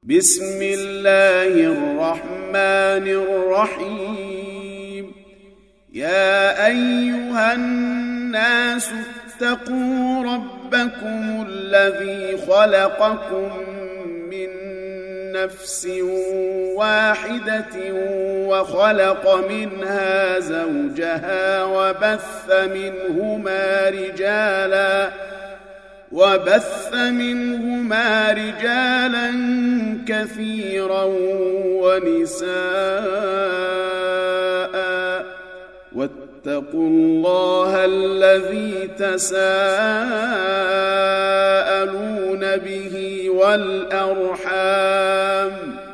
بسم الله الرحمن الرحيم. يا أيها الناس اتقوا ربكم الذي خلقكم من نفس واحدة وخلق منها زوجها وبث منهما رجالا كثيرا ونساء، واتقوا الله الذي تساءلون به والأرحام،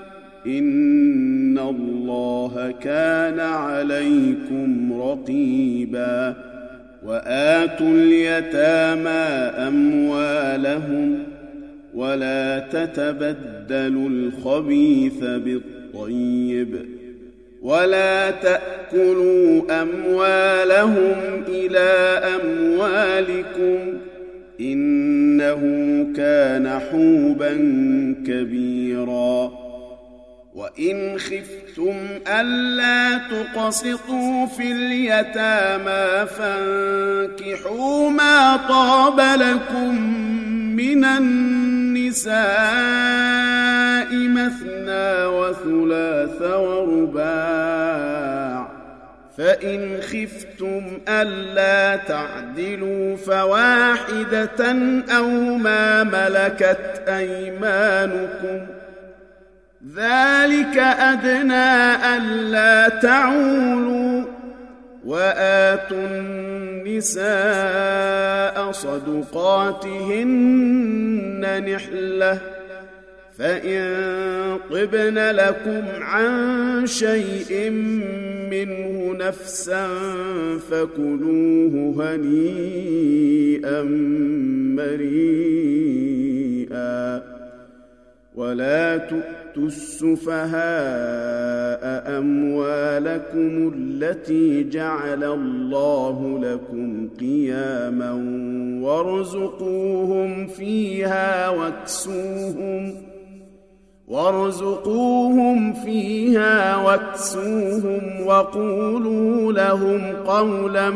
إن الله كان عليكم رقيبا. وآتوا اليتامى أموالهم ولا تتبدلوا الخبيث بالطيب ولا تأكلوا أموالهم إلى أموالكم، إنه كان حوبا كبيرا. وإن خفتم ألا تقسطوا في اليتامى فانكحوا ما طاب لكم من النساء مثنى وثلاث ورباع، فإن خفتم ألا تعدلوا فواحدة أو ما ملكت أيمانكم، ذلك أدنى ألا تعولوا. وآتوا النساء صدقاتهن نحلة، فإن طبن لكم عن شيء منه نفسا فكلوه هنيئا مريئا. ولا تؤتوا السفهاء أموالكم التي جعل الله لكم قياما وارزقوهم فيها واكسوهم وقولوا لهم قولا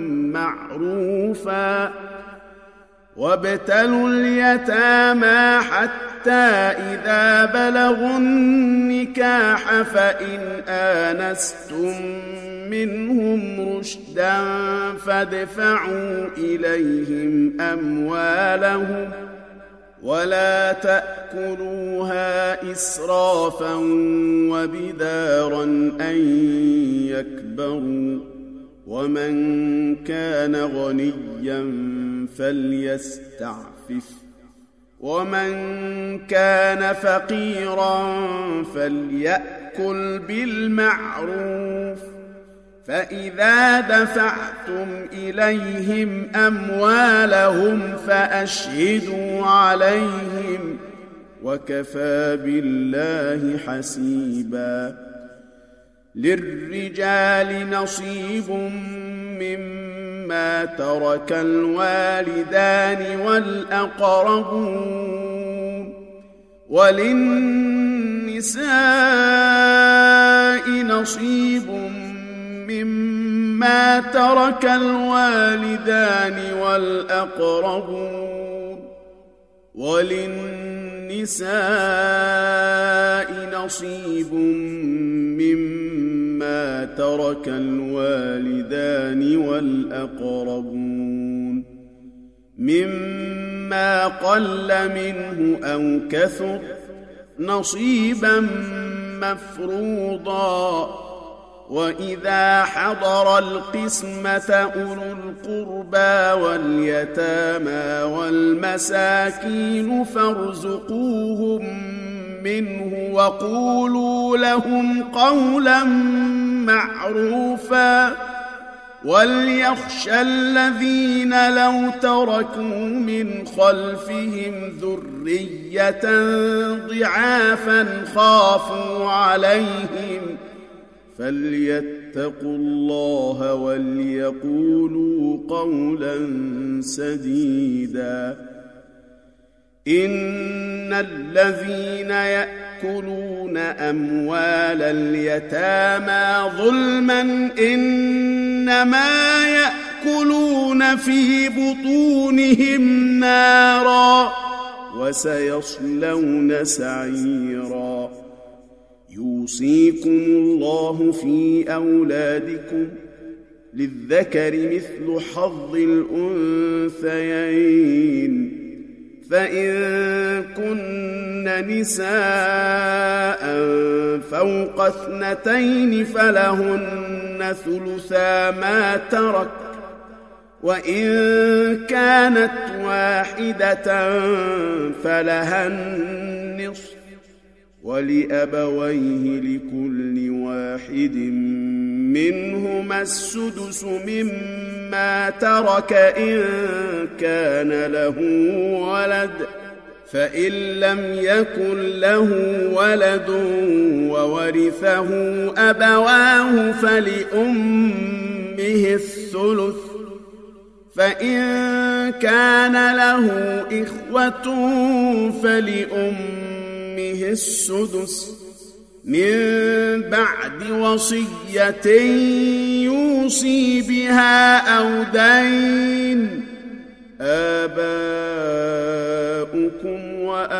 معروفا. وابتلوا اليتامى حتى إذا بلغوا النكاح فإن آنستم منهم رشدا فادفعوا إليهم أموالهم ولا تأكلوها إسرافا وبدارا أن يكبروا، ومن كان غنيا فليستعفف، ومن كان فقيرا فليأكل بالمعروف. فإذا دفعتم إليهم أموالهم فأشهدوا عليهم، وكفى بالله حسيبا. للرجال نصيب مما ترك الوالدان والأقربون، وللنساء نصيب مما ترك الوالدان والأقربون، وللنساء نصيب مما ترك الوالدان والأقربون مما قل منه أو كثر، نصيبا مفروضا. وإذا حضر القسمة أولو القربى واليتامى والمساكين فارزقوهم منه وقولوا لهم قولا معروفا. وليخشى الذين لو تركوا من خلفهم ذرية ضعافا خافوا عليهم فليتقوا الله وليقولوا قولا سديدا. إن الذين يأكلون أموال اليتامى ظلما إنما يأكلون في بطونهم نارا وسيصلون سعيرا يوصيكم الله في أولادكم للذكر مثل حظ الأنثيين فإن كن نساء فوق 2 فلهن ثلثا ما ترك وإن كانت واحدة فلها النصف ولأبويه لكل واحد منهما السدس مما ترك إن كان له ولد فإن لم يكن له ولد وورثه أبواه فلأمه الثلث فإن كان له إخوة فلأمه السدس من بعد وصية يوصي بها أو دين آباؤكم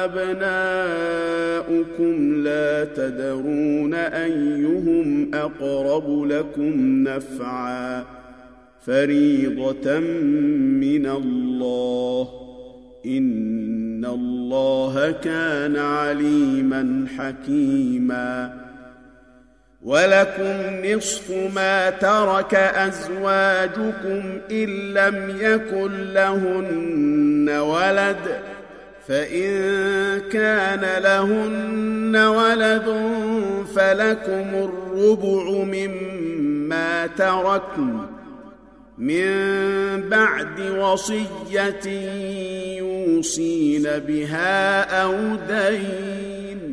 وأبناؤكم لا تدرون أيهم أقرب لكم نفعا فريضة من الله إن الله كان عليما حكيما ولكم نصف ما ترك أزواجكم إن لم يكن لهن ولد فإن كان لهن ولد فلكم الربع مما تركن من بعد وصية يوصين بها أو دين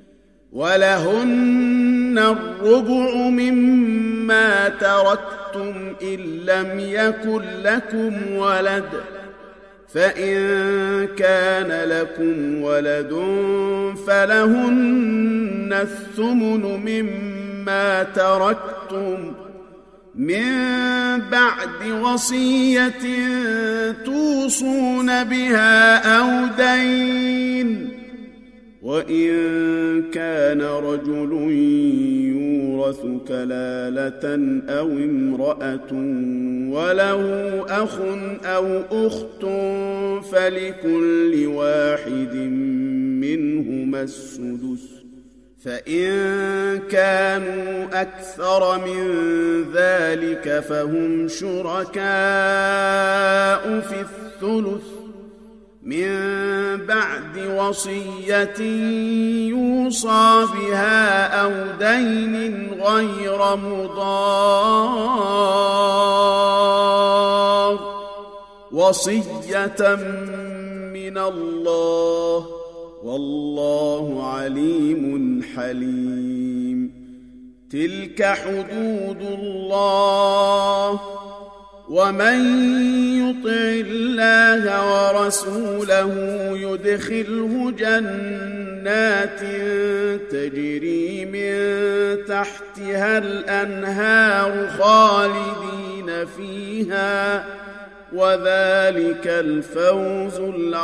ولهن الربع مما تركتم إن لم يكن لكم ولد فإن كان لكم ولد فلهن الثمن مما تركتم من بعد وصية توصون بها أو دين وإن كان رجل يورث كلالة أو امرأة وله أخ أو أخت فلكل واحد منهما السدس فإن كانوا أكثر من ذلك فهم شركاء في الثلث من بعد وصية يوصى بها أو دين غير مضار وصية من الله والله عليم حليم تلك حدود الله ومن يطع الله ورسوله يدخله جنات تجري من تحتها الأنهار خالدين فيها وذلك الفوز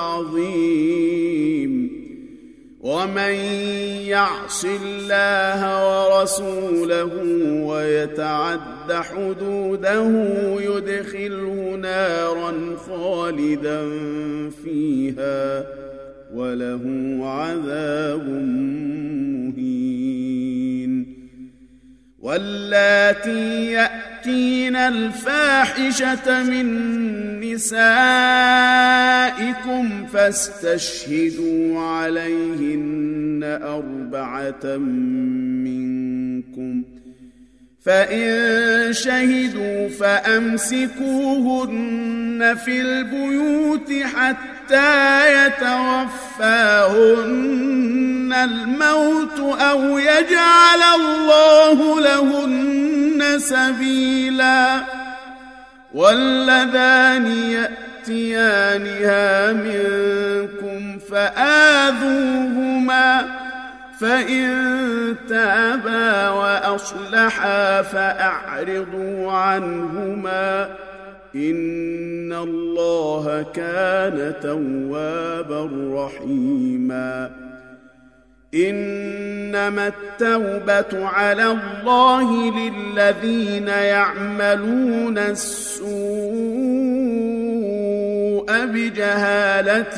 العظيم ومن يعص الله ورسوله ويتعد حدوده يدخله نارا خالدا فيها وله عذاب مهين واللاتي يأتين الفاحشة من نسائكم فاستشهدوا عليهن 4 منكم فإن شهدوا فأمسكوهن في البيوت حتى يتوفاهن الموت أو يجعل الله لهن سبيلا واللذان يأتيانها منكم فآذوهما فإن تابا وأصلحا فأعرضوا عنهما إن الله كان توابا رحيما إنما التوبة على الله للذين يعملون السوء بجهالة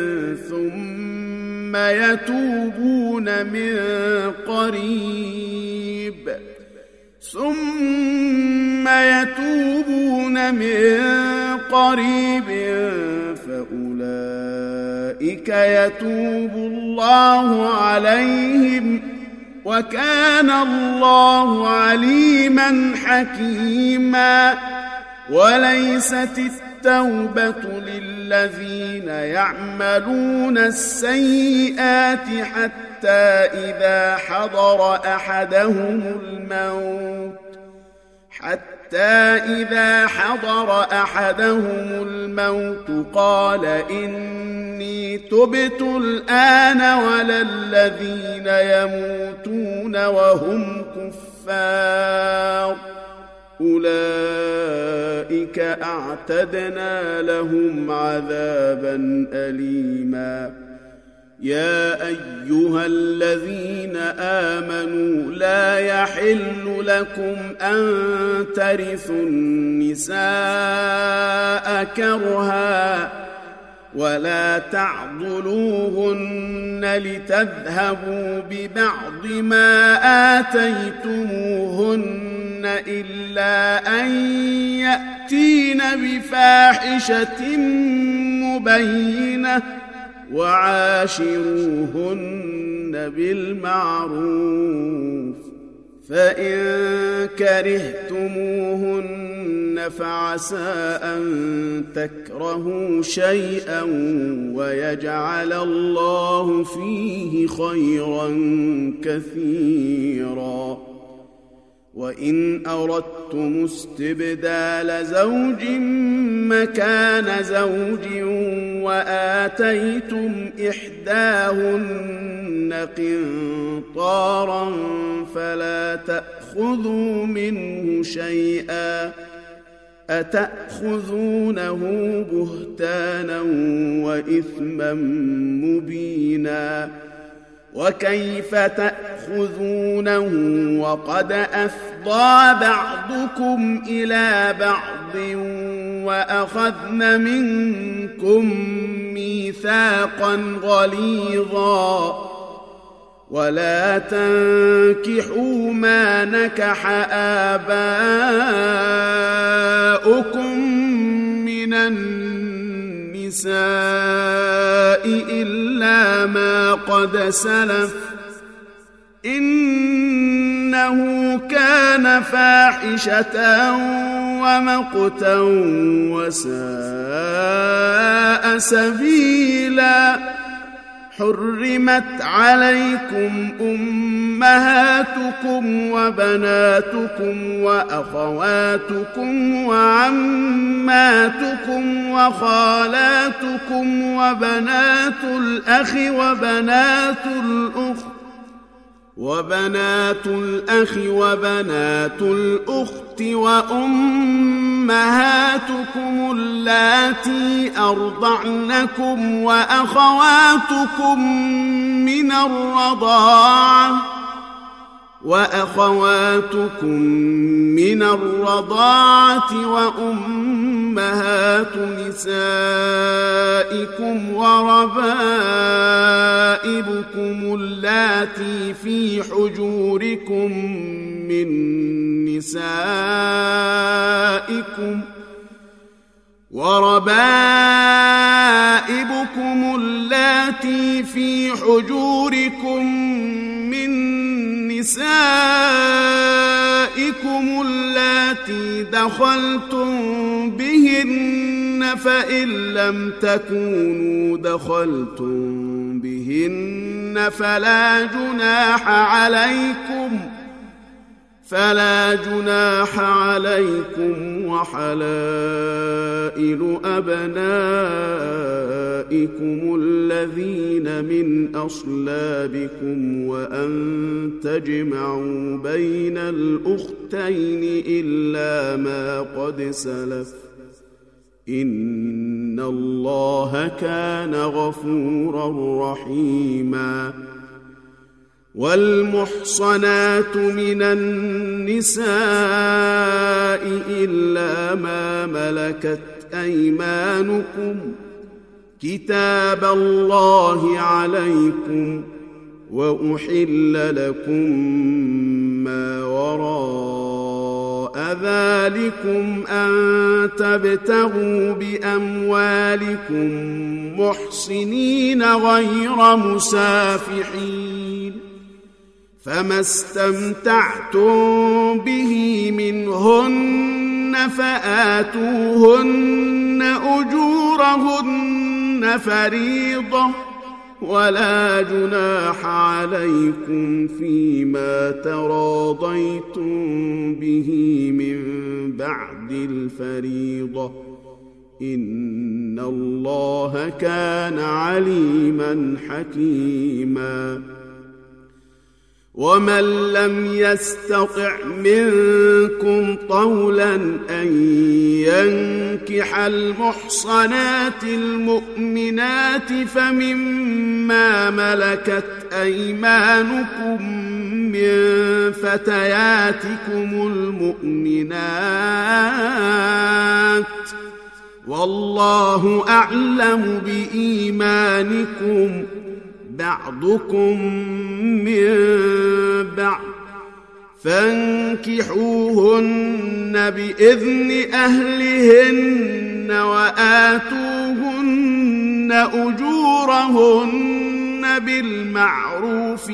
ثم يتوبون من قريب فأولئك يتوب الله عليهم وكان الله عليما حكيما وليست التوبة للذين يعملون السيئات حتى إذا حضر أحدهم الموت قال إني تبت الآن ولا الذين يموتون وهم كفار أولئك أعتدنا لهم عذابا أليما يا أيها الذين آمنوا لا يحل لكم أن ترثوا النساء كرها ولا تعضلوهن لتذهبوا ببعض ما آتيتموهن إلا أن يأتين بفاحشة مبينة وعاشروهن بالمعروف فإن كرهتموهن فعسى أن تكرهوا شيئا ويجعل الله فيه خيرا كثيرا وإن أردتم استبدال زوج مكان زوج وآتيتم إحداهن قنطارا فلا تأخذوا منه شيئا أتأخذونه بهتانا وإثما مبينا وكيف تأخذونه وقد أفضى بعضكم إلى بعض وأخذن منكم ميثاقا غليظا ولا تنكحوا ما نكح آباؤكم من النساء إلا ما قد سلف إنه كان فاحشة ومقتا وساء سبيلا حرمت عليكم أمهاتكم وبناتكم وأخواتكم وعماتكم وخالاتكم وبنات الأخ وبنات الأخت وأمهاتكم اللاتي أرضعنكم وأخواتكم من الرضاعة وأمهات نسائكم وربائبكم اللاتي في حجوركم من نسائكم اللاتي دخلتم بهن فإن لم تكونوا دخلتم بهن فلا فلا جناح عليكم وحلائل أبنائكم الذين من أصلابكم وأن تجمعوا بين الأختين إلا ما قد سلف إن الله كان غفورا رحيما والمحصنات من النساء إلا ما ملكت أيمانكم كتاب الله عليكم وأحل لكم ما وراء ذلكم أن تبتغوا بأموالكم محصنين غير مسافحين فما استمتعتم به منهن فآتوهن أجورهن فريضة ولا جناح عليكم فيما تراضيتم به من بعد الفريضة إن الله كان عليما حكيما ومن لم يستطع منكم طولا أن ينكح المحصنات المؤمنات فمما ملكت أيمانكم من فتياتكم المؤمنات والله أعلم بإيمانكم بعضكم من بعض فانكحوهن بإذن أهلهن وآتوهن أجورهن بالمعروف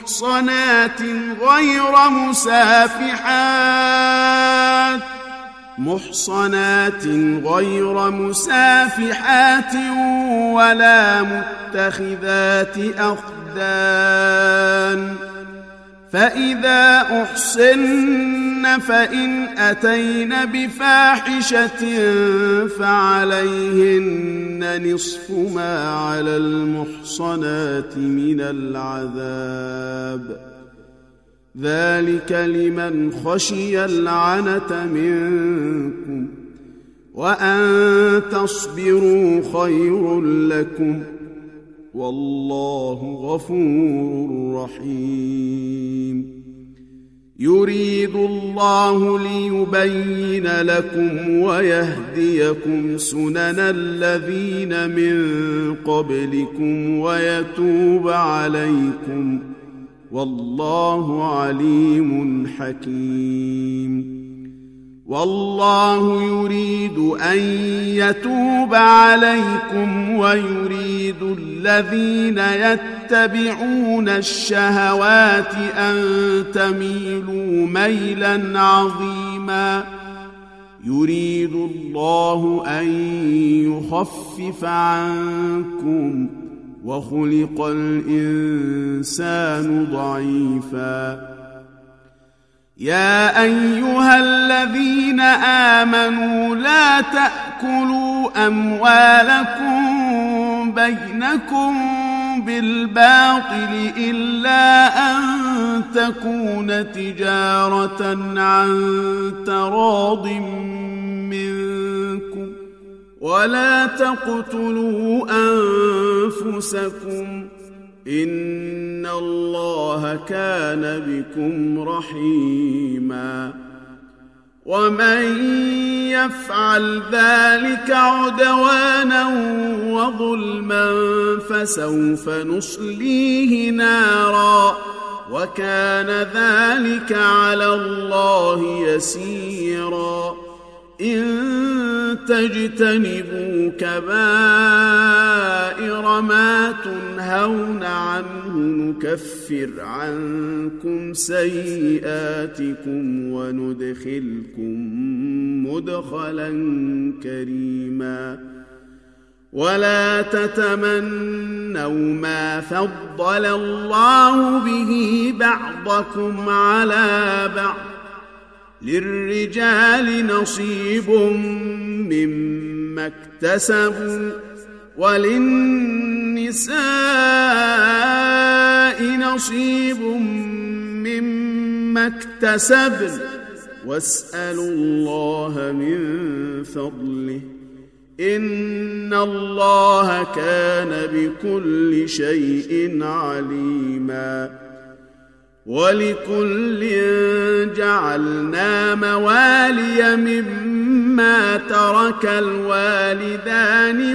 محصنات غير مسافحات ولا متخذات أخدان فإذا أحصن فإن أتين بفاحشة فعليهن نصف ما على المحصنات من العذاب ذلك لمن خشي العنة منكم وأن تصبروا خير لكم والله غفور رحيم يريد الله ليبين لكم ويهديكم سنن الذين من قبلكم ويتوب عليكم والله عليم حكيم والله يريد أن يتوب عليكم ويريد الذين يتبعون الشهوات أن تميلوا ميلا عظيما يريد الله أن يخفف عنكم وخلق الإنسان ضعيفا يا أيها الذين آمنوا لا تأكلوا أموالكم بينكم بالباطل إلا أن تكون تجارة عن تراض منكم ولا تقتلوا أنفسكم إن الله كان بكم رحيما ومن يفعل ذلك عدوانا وظلما فسوف نصليه نارا وكان ذلك على الله يسيرا إن تجتنبوا كبائر ما تنهون عنه نكفر عنكم سيئاتكم وندخلكم مدخلا كريما ولا تتمنوا ما فضل الله به بعضكم على بعض للرجال نصيب مما اكتسبوا وللنساء نصيب مما اكتسبن واسألوا الله من فضله إن الله كان بكل شيء عليما ولكل جعلنا موالي مما ترك الوالدان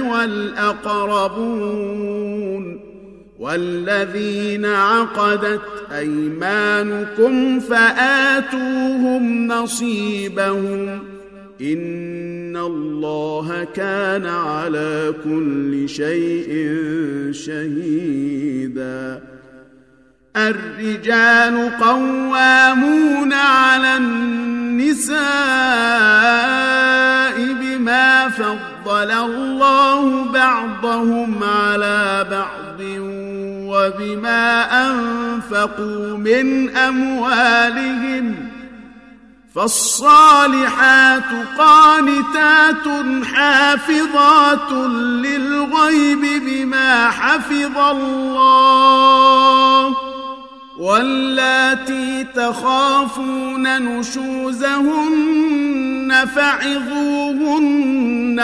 والأقربون والذين عقدت أيمانكم فآتوهم نصيبهم إن الله كان على كل شيء شهيدا الرجال قوامون على النساء بما فضل الله بعضهم على بعض وبما أنفقوا من أموالهم فالصالحات قانتات حافظات للغيب بما حفظ الله واللاتي تخافون نشوزهن فعظوهن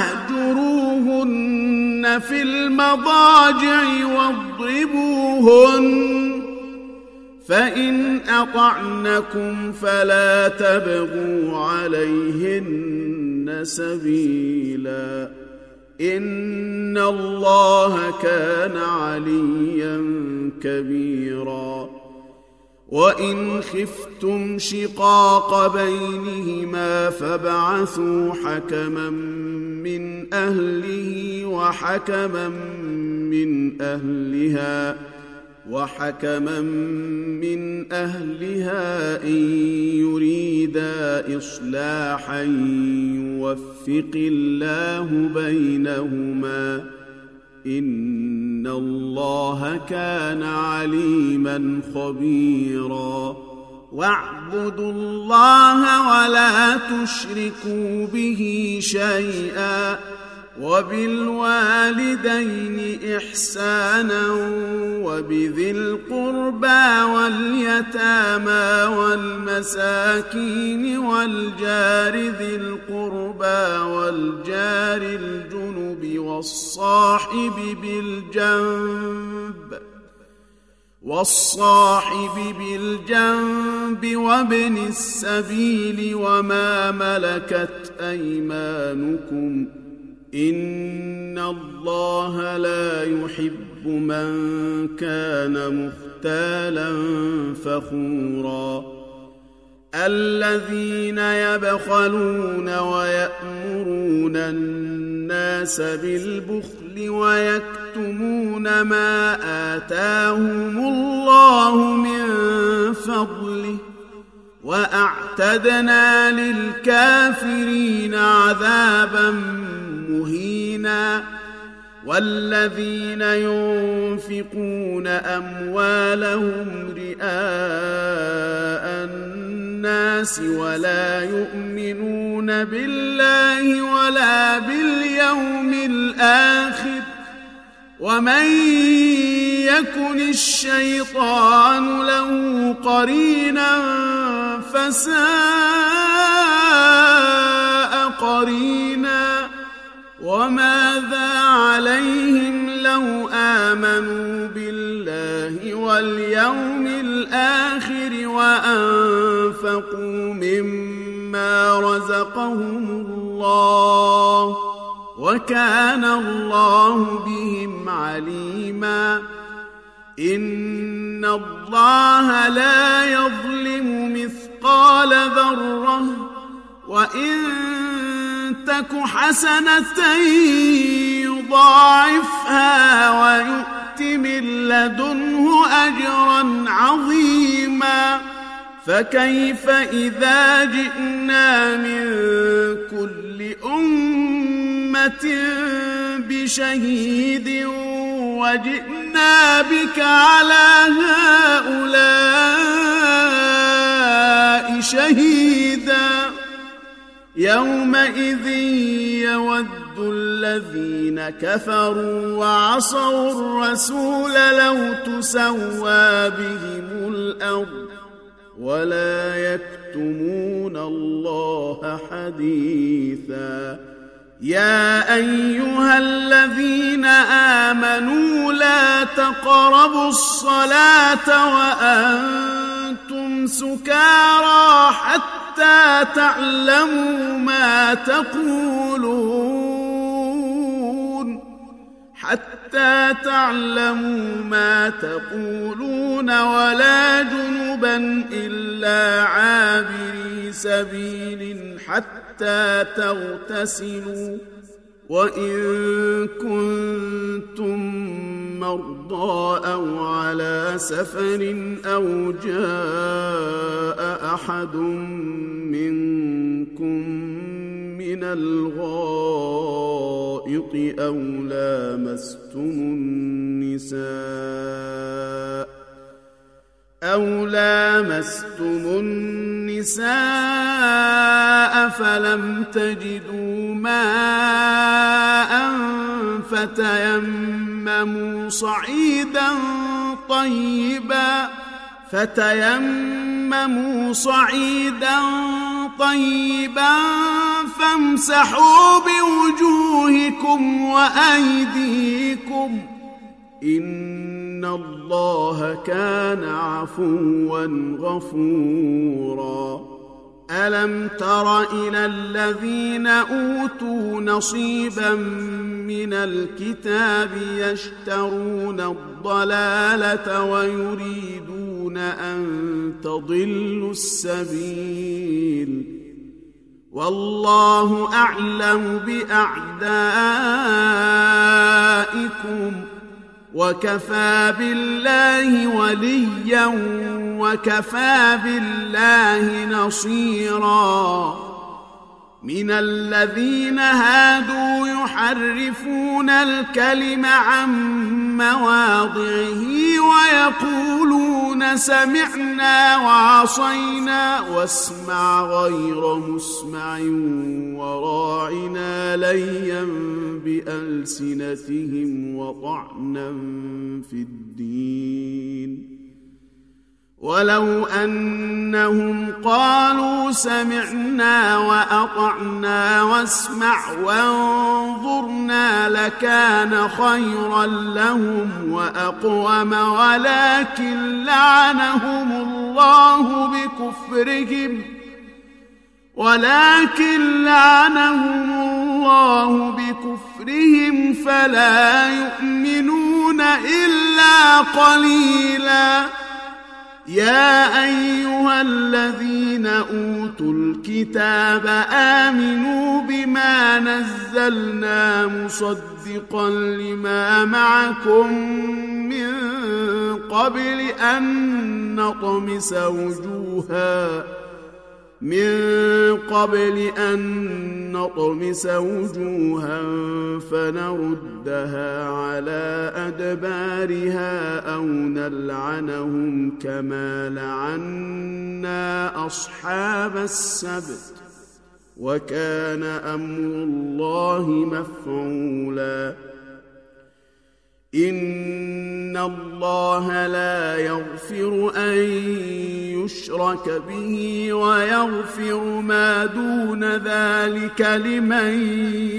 واهجروهن في المضاجع واضربوهن فإن أطعنكم فلا تبغوا عليهن سبيلا إن الله كان عليا كبيرا وإن خفتم شقاق بينهما فابعثوا حكما من أهله وحكما من أهلها إن يريدا إصلاحا يوفق الله بينهما إن الله كان عليما خبيرا واعبدوا الله ولا تشركوا به شيئا وبالوالدين إحسانا وبذي القربى واليتامى والمساكين والجار ذي القربى والجار الجنب والصاحب بالجنب وابن السبيل وما ملكت أيمانكم إن الله لا يحب من كان مختالا فخورا الذين يبخلون ويأمرون الناس بالبخل ويكتمون ما آتاهم الله من فضله وأعتدنا للكافرين عذابا مهينا والذين ينفقون أموالهم رئاء الناس ولا يؤمنون بالله ولا باليوم الآخر ومن يكن الشيطان له قرينا فساء قرينا وماذا عليهم لو آمنوا بالله واليوم الآخر وأنفقوا مما رزقهم الله وكان الله بهم عليما إن الله لا يظلم مثقال ذرة وإن تك حسنة يضاعفها ويؤت من لدنه أجرا عظيما فكيف إذا جئنا من كل أمة بشهيد وجئنا بك على هؤلاء شهيدا يومئذ يود الذين كفروا وعصوا الرسول لو تسوى بهم الأرض ولا يكتمون الله حديثا يا أيها الذين آمنوا لا تقربوا الصلاة وأنتم سكارى حتى تعلموا ما تقولون ولا جنبا إلا عابري سبيل حتى تغتسلوا وإن كنتم مرضى أو على سفر أو جاء أحد منكم من الغائط أو لامستم النساء فلم تجدوا ماء فتيمموا صعيدا طيبا فامسحوا بوجوهكم وأيديكم إن الله كان عفوا غفورا ألم تر إلى الذين أوتوا نصيبا من الكتاب يشترون الضلالة ويريدون أن تضلوا السبيل والله أعلم بأعدائكم وكفى بالله وليا وكفى بالله نصيرا من الذين هادوا يحرفون الكلم عن مواضعه ويقولون سمعنا وعصينا واسمع غير مسمع وراعنا ليا بألسنتهم وطعنا في الدين ولو أنهم قالوا سمعنا وأطعنا واسمع وانظرنا لكان خيرا لهم وأقوم ولكن لعنهم الله بكفرهم فلا يؤمنون إلا قليلا يا أيها الذين أوتوا الكتاب آمنوا بما نزلنا مصدقا لما معكم من قبل أن نطمس وجوها فنردها على أدبارها أو نلعنهم كما لعنا أصحاب السبت وكان أمر الله مفعولا إن الله لا يغفر أن يشرك به ويغفر ما دون ذلك لمن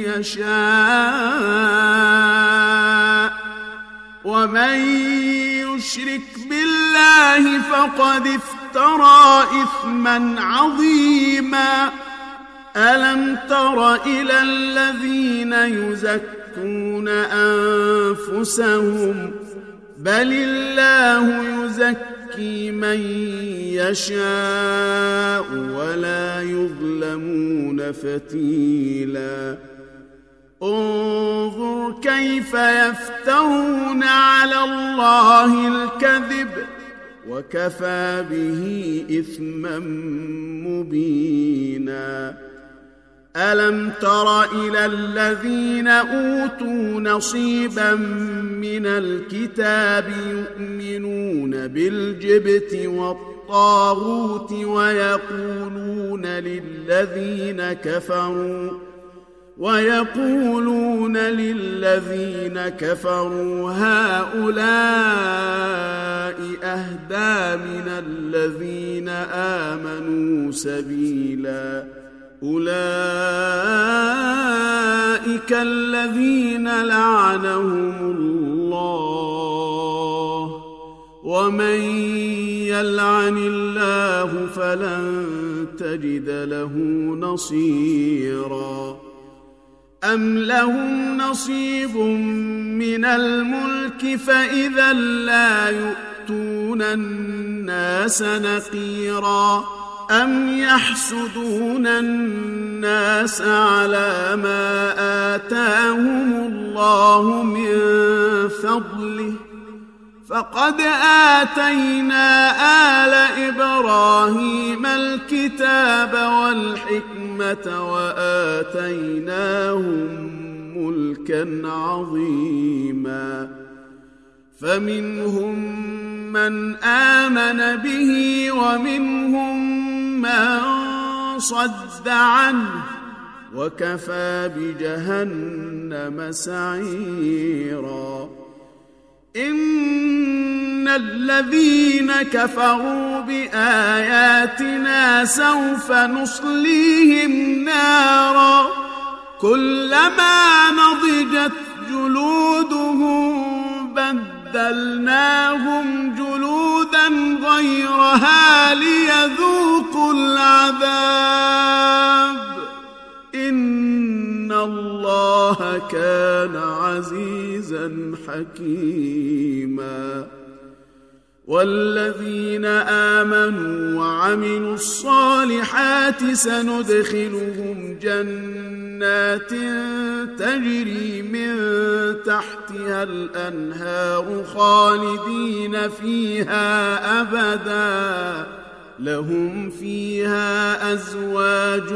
يشاء ومن يشرك بالله فقد افترى إثما عظيما ألم تر إلى الذين يزكون أنفسهم بل الله يزكي من يشاء ولا يظلمون فتيلا انظر كيف يفترون على الله الكذب وكفى به إثما مبينا ألم تر إلى الذين أوتوا نصيبا من الكتاب يؤمنون بالجبت والطاغوت ويقولون للذين كفروا هؤلاء أهدى من الذين آمنوا سبيلا أولئك الذين لعنهم الله ومن يلعن الله فلن تجد له نصيرا أم لهم نصيب من الملك فإذا لا يؤتون الناس نقيرا أم يحسدون الناس على ما آتاهم الله من فضله فقد آتينا آل إبراهيم الكتاب والحكمة وآتيناهم ملكا عظيما فمنهم من آمن به ومنهم من صد عنه وكفى بجهنم سعيرا إن الذين كفروا بآياتنا سوف نصليهم نارا كلما نضجت جلودهم بدلناهم جلودا غيرها ليذوقوا العذاب إن الله كان عزيزا حكيما والذين آمنوا وعملوا الصالحات سندخلهم جنات تجري من تحتها الأنهار خالدين فيها أبدا لهم فيها أزواج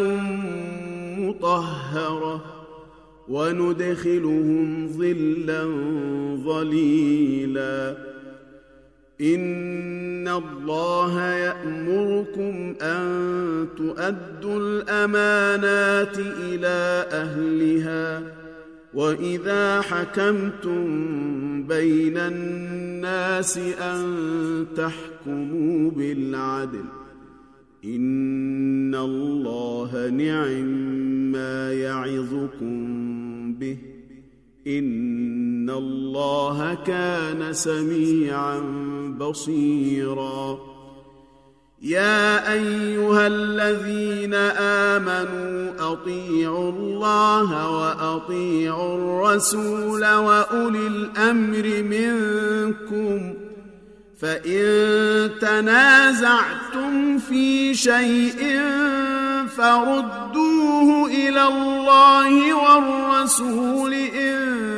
مطهرة وندخلهم ظلا ظليلا إن الله يأمركم أن تؤدوا الأمانات إلى أهلها وإذا حكمتم بين الناس أن تحكموا بالعدل إن الله نعم يعظكم به إن الله كان سميعا بصيرا يا أيها الذين آمنوا أطيعوا الله وأطيعوا الرسول وأولي الأمر منكم فإن تنازعتم في شيء فردوه إلى الله والرسول إن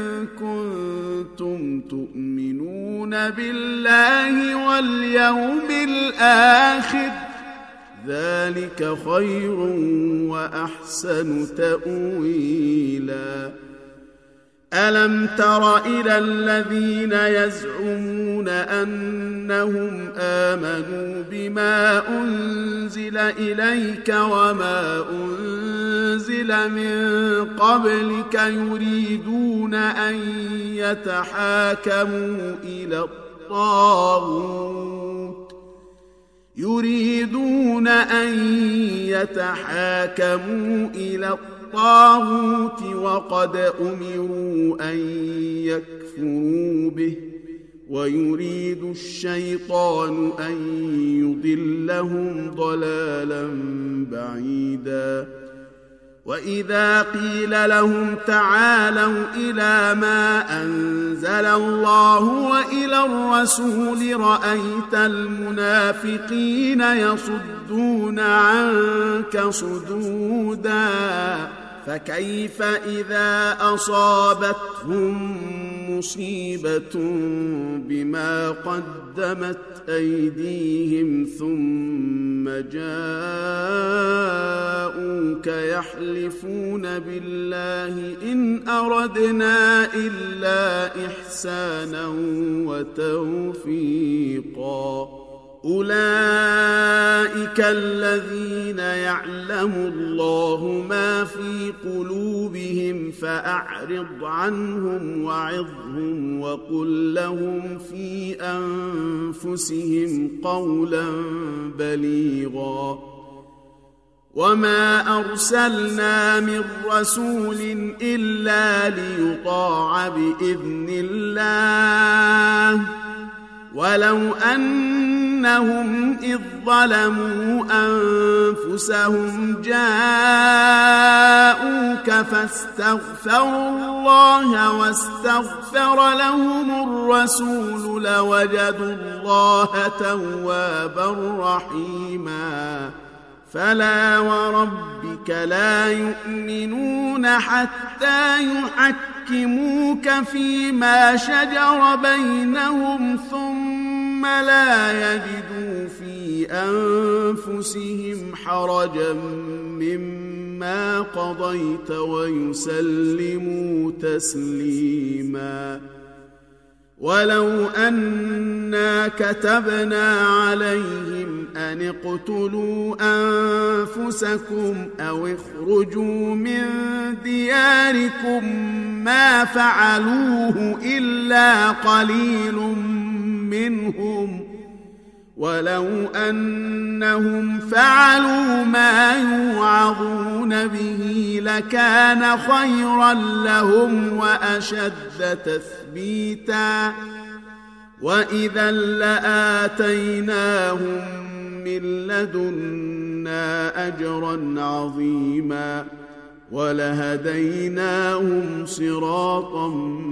كنتم تؤمنون بالله واليوم الآخر ذلك خير وأحسن تأويلا ألم تر إلى الذين يزعمون أنهم آمنوا بما أنزل إليك وما أنزل من قبلك يريدون أن يتحاكموا إلى الطاغوت وقد أمروا أن يكفروا به ويريد الشيطان أن يضلهم ضلالا بعيدا وإذا قيل لهم تعالوا إلى ما أنزل الله وإلى الرسول رأيت المنافقين يصدون عنك صدودا فكيف إذا أصابتهم مصيبة بما قدمت أيديهم ثم جاءوك يحلفون بالله إن أردنا إلا إحسانا وتوفيقا أولئك الذين يعلم الله ما في قلوبهم فأعرض عنهم وعظهم وقل لهم في أنفسهم قولا بليغا وما أرسلنا من رسول إلا ليطاع بإذن الله ولو أنهم إذ ظلموا أنفسهم جاءوك فاستغفروا الله واستغفر لهم الرسول لوجدوا الله توابا رحيما فلا وربك لا يؤمنون حتى يحكموك فيما شجر بينهم ثم لا يجدوا في أنفسهم حرجا مما قضيت ويسلموا تسليما ولو أنا كتبنا عليهم أن اقتلوا أنفسكم أو اخرجوا من دياركم ما فعلوه إلا قليل منهم ولو أنهم فعلوا ما يوعظون به لكان خيرا لهم وأشد تثبيتا وإذا لآتيناهم من لدنا أجرا عظيما ولهديناهم صراطا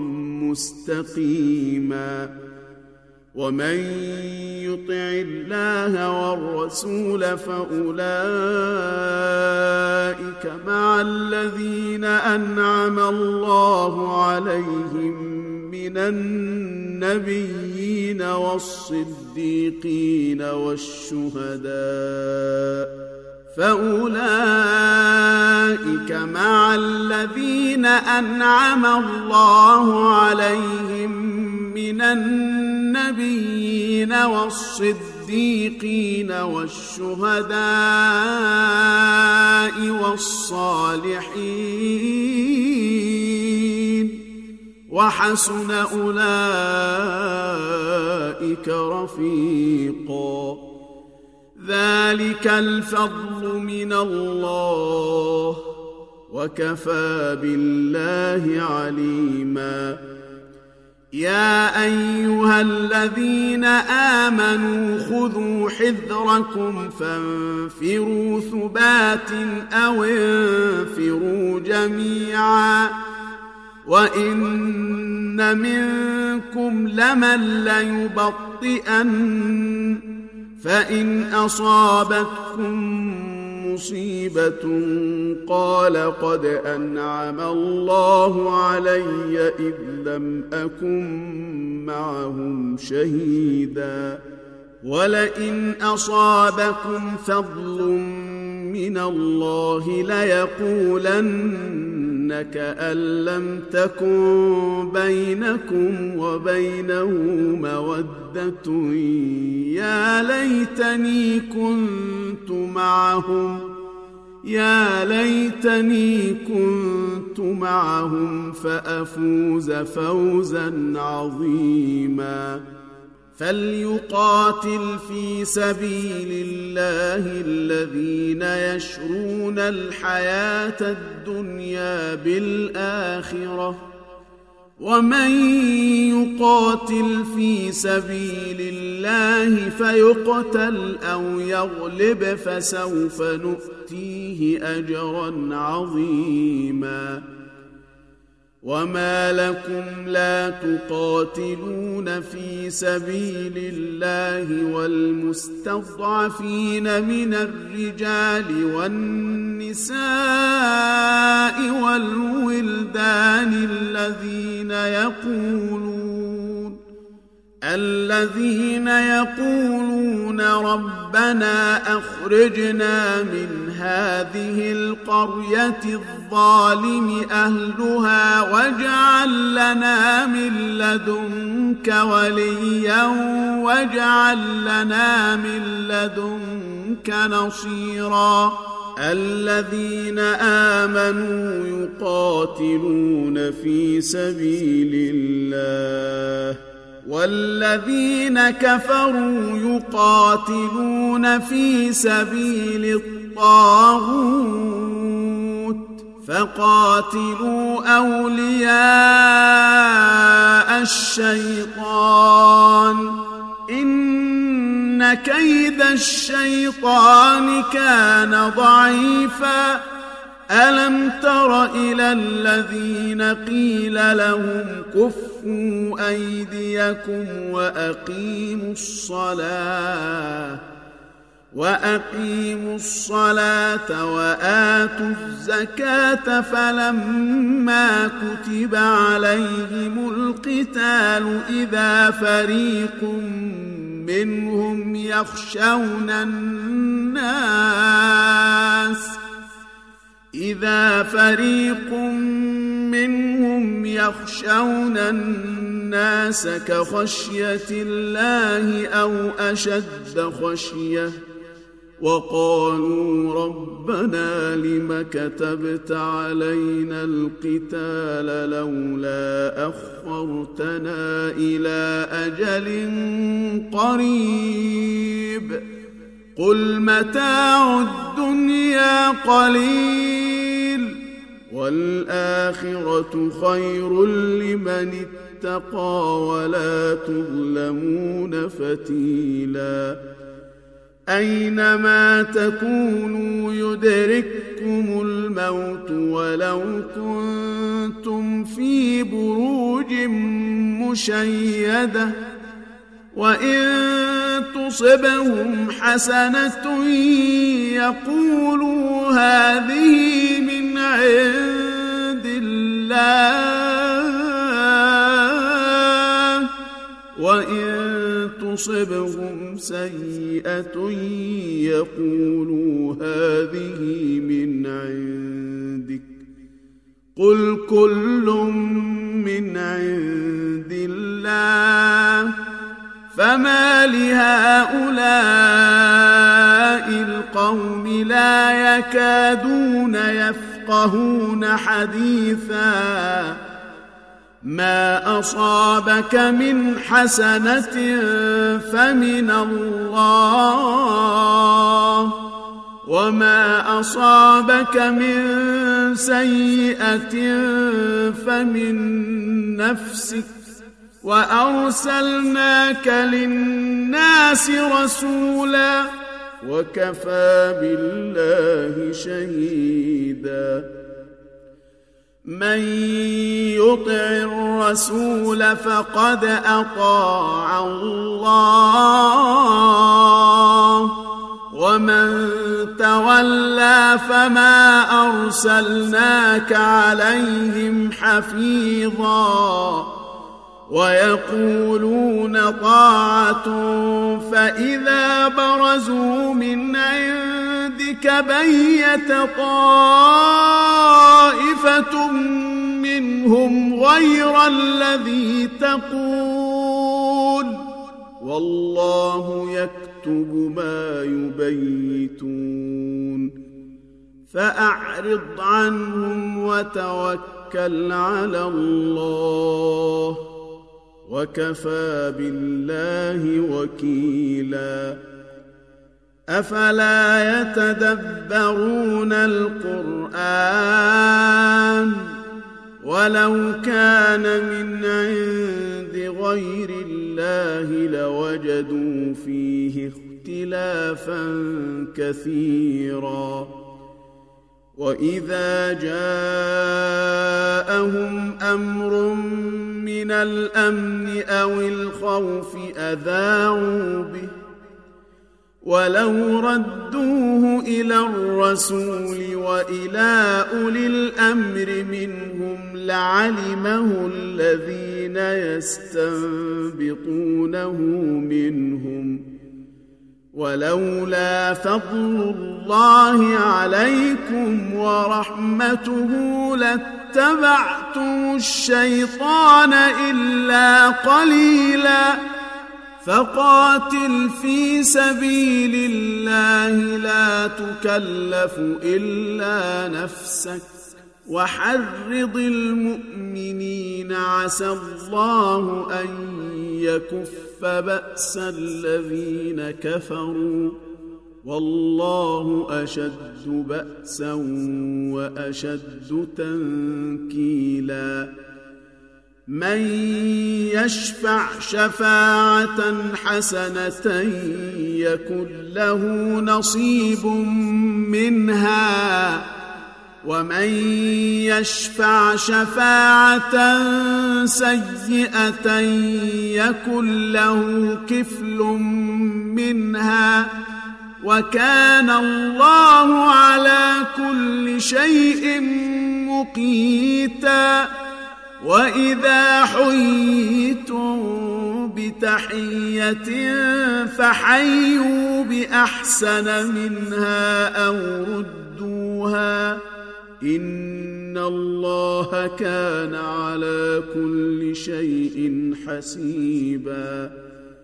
مستقيما ومن يطع الله والرسول فأولئك مع الذين أنعم الله عليهم من النبيين والصديقين والشهداء فأولئك مع الذين أنعم الله عليهم من النبيين والصديقين والشهداء والصالحين وحسن أولئك رفيقا ذلك الفضل من الله وكفى بالله عليما يا أيها الذين آمنوا خذوا حذركم فانفروا ثبات أو انفروا جميعا وإن منكم لمن ليبطئن فإن أصابتكم مصيبة قال قد أنعم الله علي إذ لم أكن معهم شهيدا ولئن أصابكم فضل من الله ليقولن كأن لم تكن بينكم وبينه مودة يا ليتني كنت معهم فأفوز فوزا عظيما فليقاتل في سبيل الله الذين يشرون الحياة الدنيا بالآخرة ومن يقاتل في سبيل الله فيقتل أو يغلب فسوف نؤتيه أجرا عظيما وما لكم لا تقاتلون في سبيل الله والمستضعفين من الرجال والنساء والولدان الذين يقولون ربنا أخرجنا من هذه القرية الظالم أهلها واجعل لنا من لدنك وليا واجعل لنا من لدنك نصيرا الذين آمنوا يقاتلون في سبيل الله والذين كفروا يقاتلون في سبيل الطاغوت فقاتلوا أولياء الشيطان إن كيد الشيطان كان ضعيفا ألم تر إلى الذين قيل لهم كفوا أيديكم وأقيموا الصلاة وآتوا الزكاة فلما كتب عليهم القتال إذا فريق منهم يخشون الناس كخشية الله أو أشد خشية وقالوا ربنا لم كتبت علينا القتال لولا أخرتنا إلى أجل قريب قل متاع الدنيا قليل والآخرة خير لمن اتقى ولا تظلمون فتيلا أينما تكونوا يدرككم الموت ولو كنتم في بروج مشيدة وإن تصبهم حسنة يقولوا هذه من عند الله وإن تصبهم سيئة يقولوا هذه من عندك قل كل من عند الله فما لهؤلاء القوم لا يكادون يفقهون حديثا ما أصابك من حسنة فمن الله وما أصابك من سيئة فمن نفسك وأرسلناك للناس رسولا وكفى بالله شهيدا من يطع الرسول فقد أطاع الله ومن تولى فما أرسلناك عليهم حفيظا ويقولون طاعة فإذا برزوا من عندك بيت طائفة منهم غير الذي تقول والله يكتب ما يبيتون فأعرض عنهم وتوكل على الله وكفى بالله وكيلا أفلا يتدبرون القرآن ولو كان من عند غير الله لوجدوا فيه اختلافا كثيرا وإذا جاءهم أمر من الأمن أو الخوف أذاعوا به ولو ردوه إلى الرسول وإلى أولي الأمر منهم لعلمه الذين يستنبطونه منهم ولولا فضل الله عليكم ورحمته لاتبعتم الشيطان إلا قليلا فقاتل في سبيل الله لا تكلف إلا نفسك وحرض المؤمنين عسى الله أن يكف بأس الذين كفروا والله أشد بأسا وأشد تنكيلا من يشفع شفاعة حسنة يكن له نصيب منها ومن يشفع شفاعة سيئة يكن له كفل منها وكان الله على كل شيء مقيتا وإذا حييتم بتحية فحيوا بأحسن منها أو ردوها إن الله كان على كل شيء حسيبا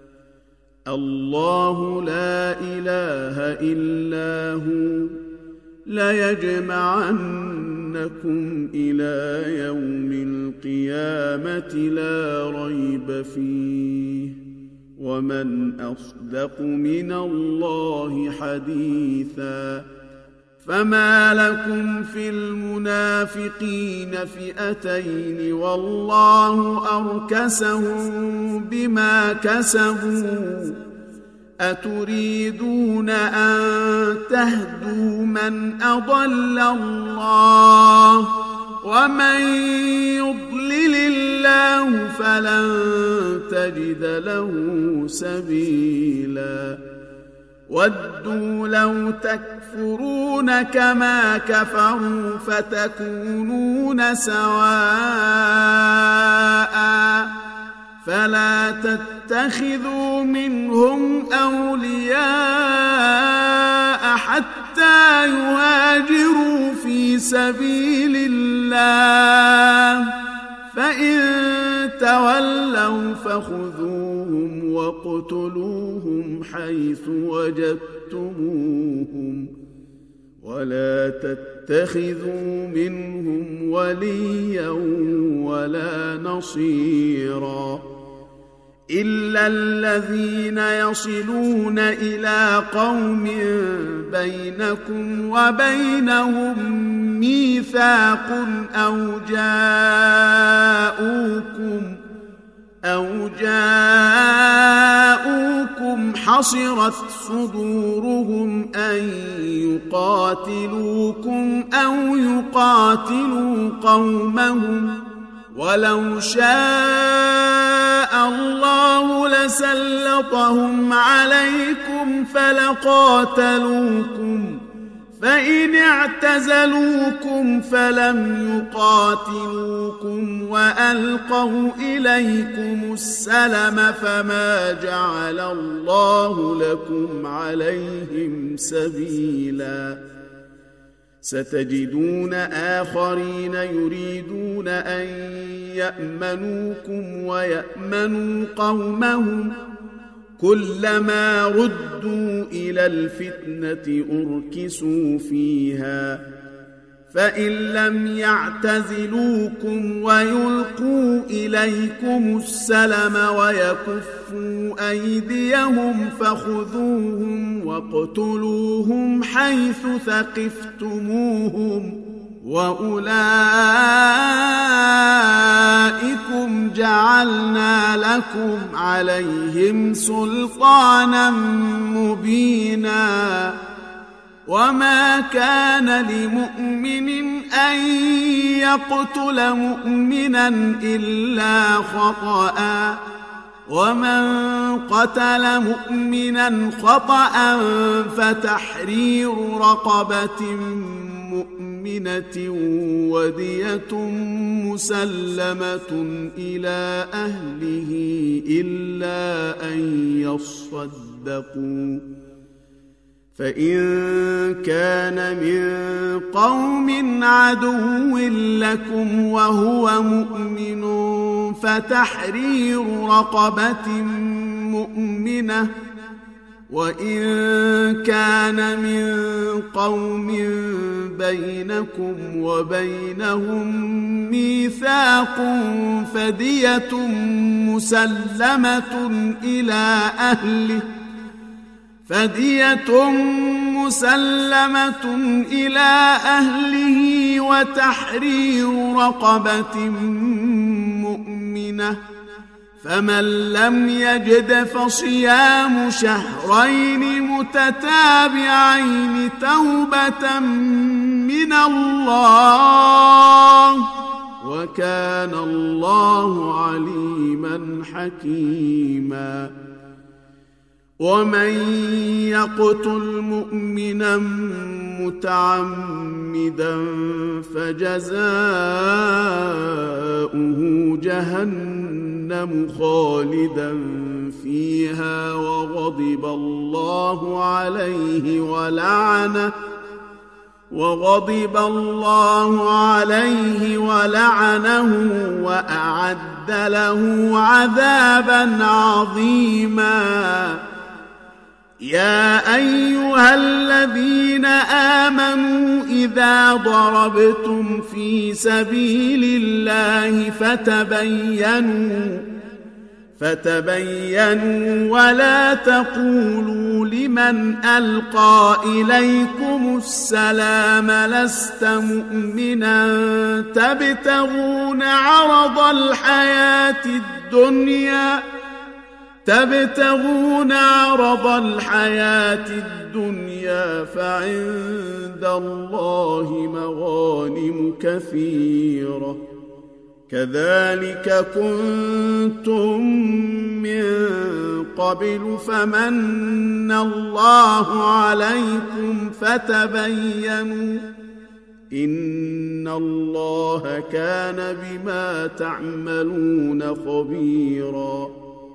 الله لا إله إلا هو ليجمعنكم إلى يوم القيامة لا ريب فيه ومن أصدق من الله حديثا فما لكم في المنافقين فئتين والله أركسهم بما كسبوا أتريدون أن تهدوا من أضل الله ومن يضلل الله فلن تجد له سبيلا ودوا لو تكفرون كما كفروا فتكونون سواء فلا تتخذوا منهم أولياء حتى يهاجروا في سبيل الله فإن تولوا فخذوهم واقتلوهم حيث وجدتموهم ولا تتخذوا منهم وليا ولا نصيرا إلا الذين يصلون إلى قوم بينكم وبينهم ميثاق أو جاءوكم حصرت صدورهم أن يقاتلوكم أو يقاتلوا قومهم ولو شاء الله لسلطهم عليكم فلقاتلوكم فإن اعتزلوكم فلم يقاتلوكم وألقوا إليكم السلم فما جعل الله لكم عليهم سبيلا ستجدون آخرين يريدون أن يأمنوكم ويأمنوا قومهم كلما ردوا إلى الفتنة أركسوا فيها فإن لم يعتزلوكم ويلقوا إليكم السلم ويكفوا أيديهم فخذوهم واقتلوهم حيث ثقفتموهم وأولئكم جعلنا لكم عليهم سلطانا مبينا وما كان لمؤمن أن يقتل مؤمنا إلا خطأ ومن قتل مؤمنا خطأ فتحرير رقبة مؤمنة ودية مسلمة إلى أهله إلا أن يصدقوا فإن كان من قوم عدو لكم وهو مؤمن فتحرير رقبة مؤمنة وإن كان من قوم بينكم وبينهم ميثاق فدية مسلمة إلى أهله وتحرير رقبة مؤمنة فمن لم يجد فصيام شهرين متتابعين توبة من الله وكان الله عليما حكيما ومن يقتل مؤمنا متعمدا فجزاؤه جهنم خالدا فيها وغضب الله عليه ولعنه وأعد له عذابا عظيما يا أيها الذين آمنوا إذا ضربتم في سبيل الله فتبينوا ولا تقولوا لمن ألقى إليكم السلام لست مؤمنا تبتغون عرض الحياة الدنيا فعند الله مغانم كثيرة كذلك كنتم من قبل فمن الله عليكم فتبينوا إن الله كان بما تعملون خبيرا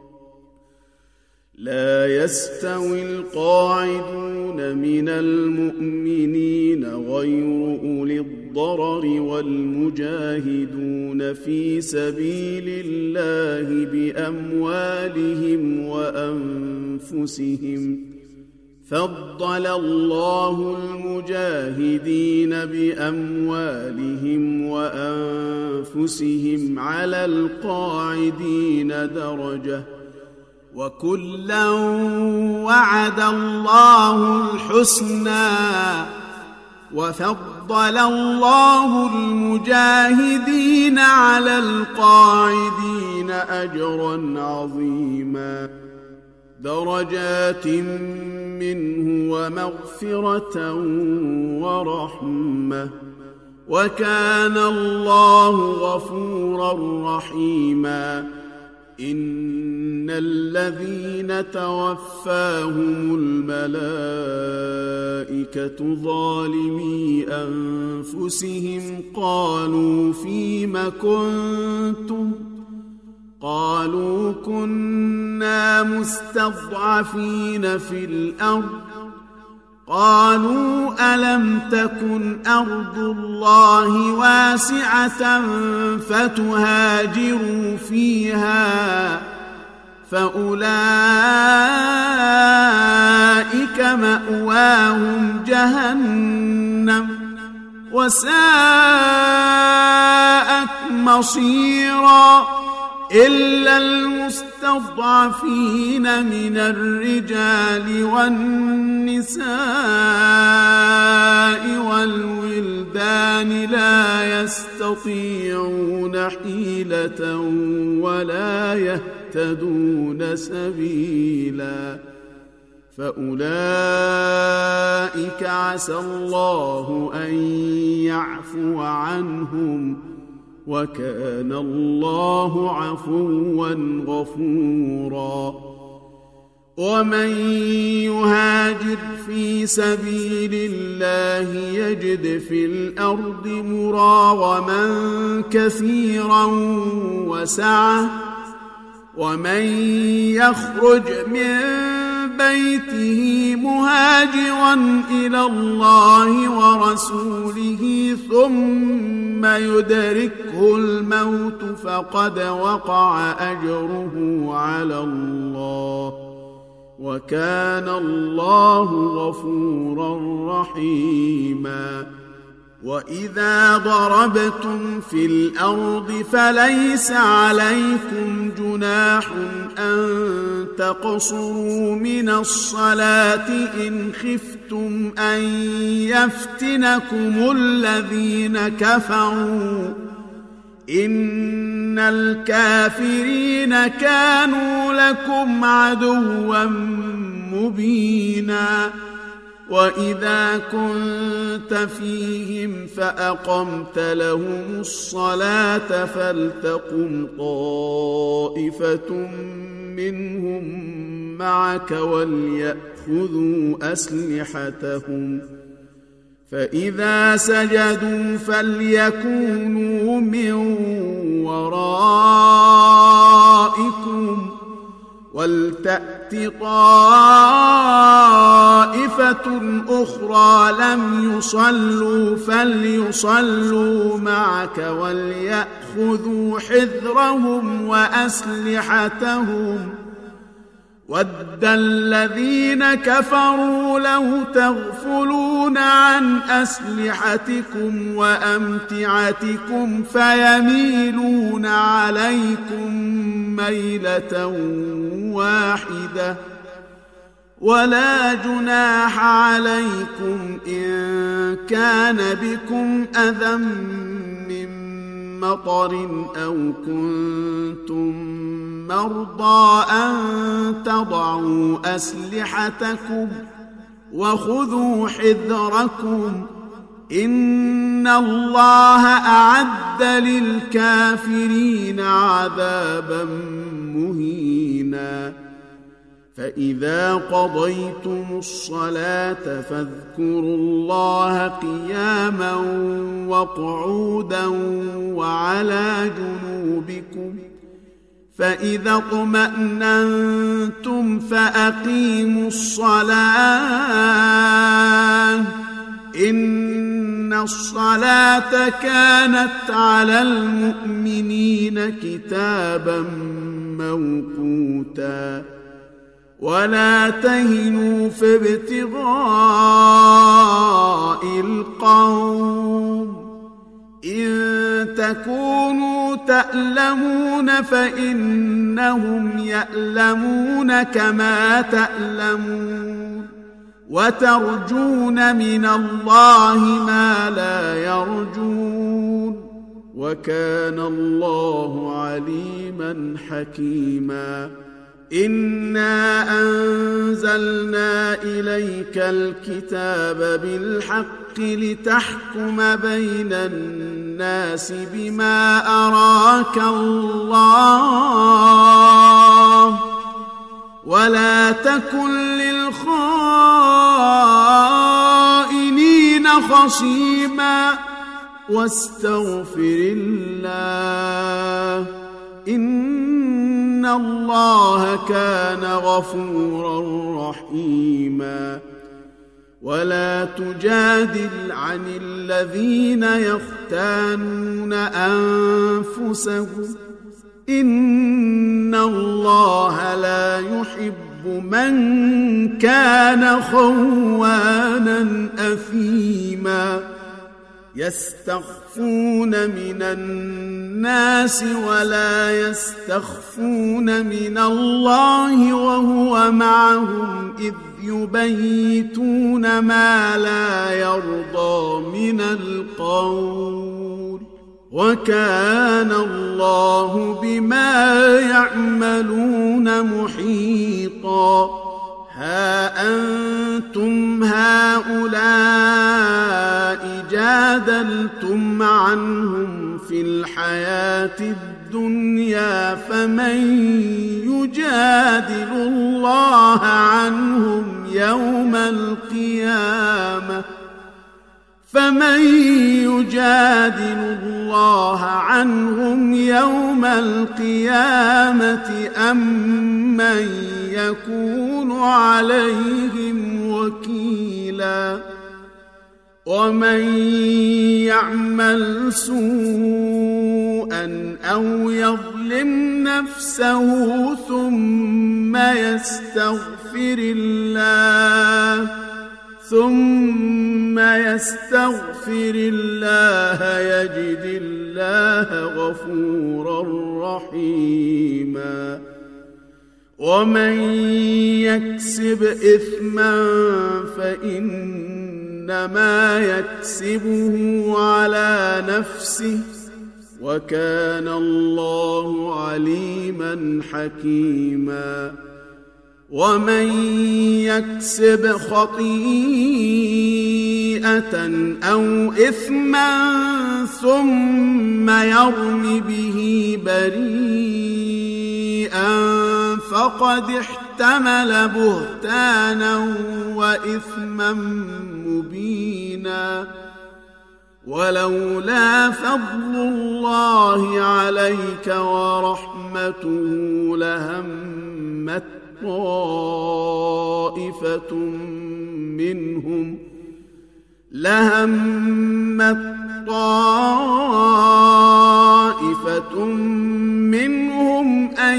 لا يستوي القاعدون من المؤمنين غير أولي الضرر والمجاهدون في سبيل الله بأموالهم وأنفسهم فضل الله المجاهدين بأموالهم وأنفسهم على القاعدين درجة وكلا وعد الله الحسنى وفضل الله المجاهدين على القاعدين أجرا عظيما درجات منه ومغفرة ورحمة وكان الله غفورا رحيما إن الذين توفاهم الملائكة ظالمي أنفسهم قالوا فيم كنتم قالوا كنا مستضعفين في الأرض قالوا ألم تكن أرض الله واسعة فتهاجروا فيها فأولئك مأواهم جهنم وساءت مصيرا إلا المستضعفين من الرجال والنساء والولدان لا يستطيعون حيلة ولا يهتدون سبيلا فأولئك أولئك عسى الله أن يعفو عنهم وكان الله عفوا غفورا ومن يهاجر في سبيل الله يجد في الأرض مراغما كثيرا وسعة ومن يخرج من بيته مهاجرا إلى الله ورسوله ثم يدركه الموت فقد وقع أجره على الله وكان الله غفورا رحيما وإذا ضربتم في الأرض فليس عليكم جناح أن تقصروا من الصلاة إن خفتم أن يفتنكم الذين كفروا إن الكافرين كانوا لكم عدوا مبينا وإذا كنت فيهم فأقمت لهم الصلاة فلتقم طائفة منهم معك وليأخذوا أسلحتهم فإذا سجدوا فليكونوا من ورائكم ولتأت طائفة أخرى لم يصلوا فليصلوا معك وليأخذوا حذرهم وأسلحتهم ود الذين كفروا لو تغفلون عن أسلحتكم وأمتعتكم فيميلون عليكم ميلة واحدة ولا جناح عليكم إن كان بكم أذى من مطر أو كنتم مرضى أن تضعوا أسلحتكم وخذوا حذركم إن الله أعد للكافرين عذابا مهينا فإذا قضيتم الصلاة فاذكروا الله قياما وقعودا وعلى جنوبكم فإذا اطمأننتم فأقيموا الصلاة إن الصلاة كانت على المؤمنين كتابا موقوتا ولا تهنوا في ابتغاء القوم إن تكونوا تألمون فإنهم يألمون كما تألمون وترجون من الله ما لا يرجون وكان الله عليما حكيما إنا أنزلنا إليك الكتاب بالحق لتحكم بين الناس بما أراك الله ولا تكن للخائنين خصيما واستغفر الله إن الله كان غفورا رحيما ولا تجادل عن الذين يختانون أنفسهم إن الله لا يحب من كان خوانا أثيما يستخفون من الناس ولا يستخفون من الله وهو معهم إذ يبيتون ما لا يرضى من القول وكان الله بما يعملون محيطا ها أنتم هؤلاء جادلتم عنهم في الحياة الدنيا فمن يجادل الله عنهم يوم القيامة أم من يكون عليهم وكيلا ومن يعمل سوءا أو يظلم نفسه ثم يستغفر الله يجد الله غفورا رحيما ومن يكسب إثما فإنما يكسبه على نفسه وكان الله عليما حكيما ومن يكسب خطيئة أو إثما ثم يرم به بريئا فقد احتمل بهتانا وإثما مبينا ولولا فضل الله عليك ورحمته لهمت طائفة منهم أن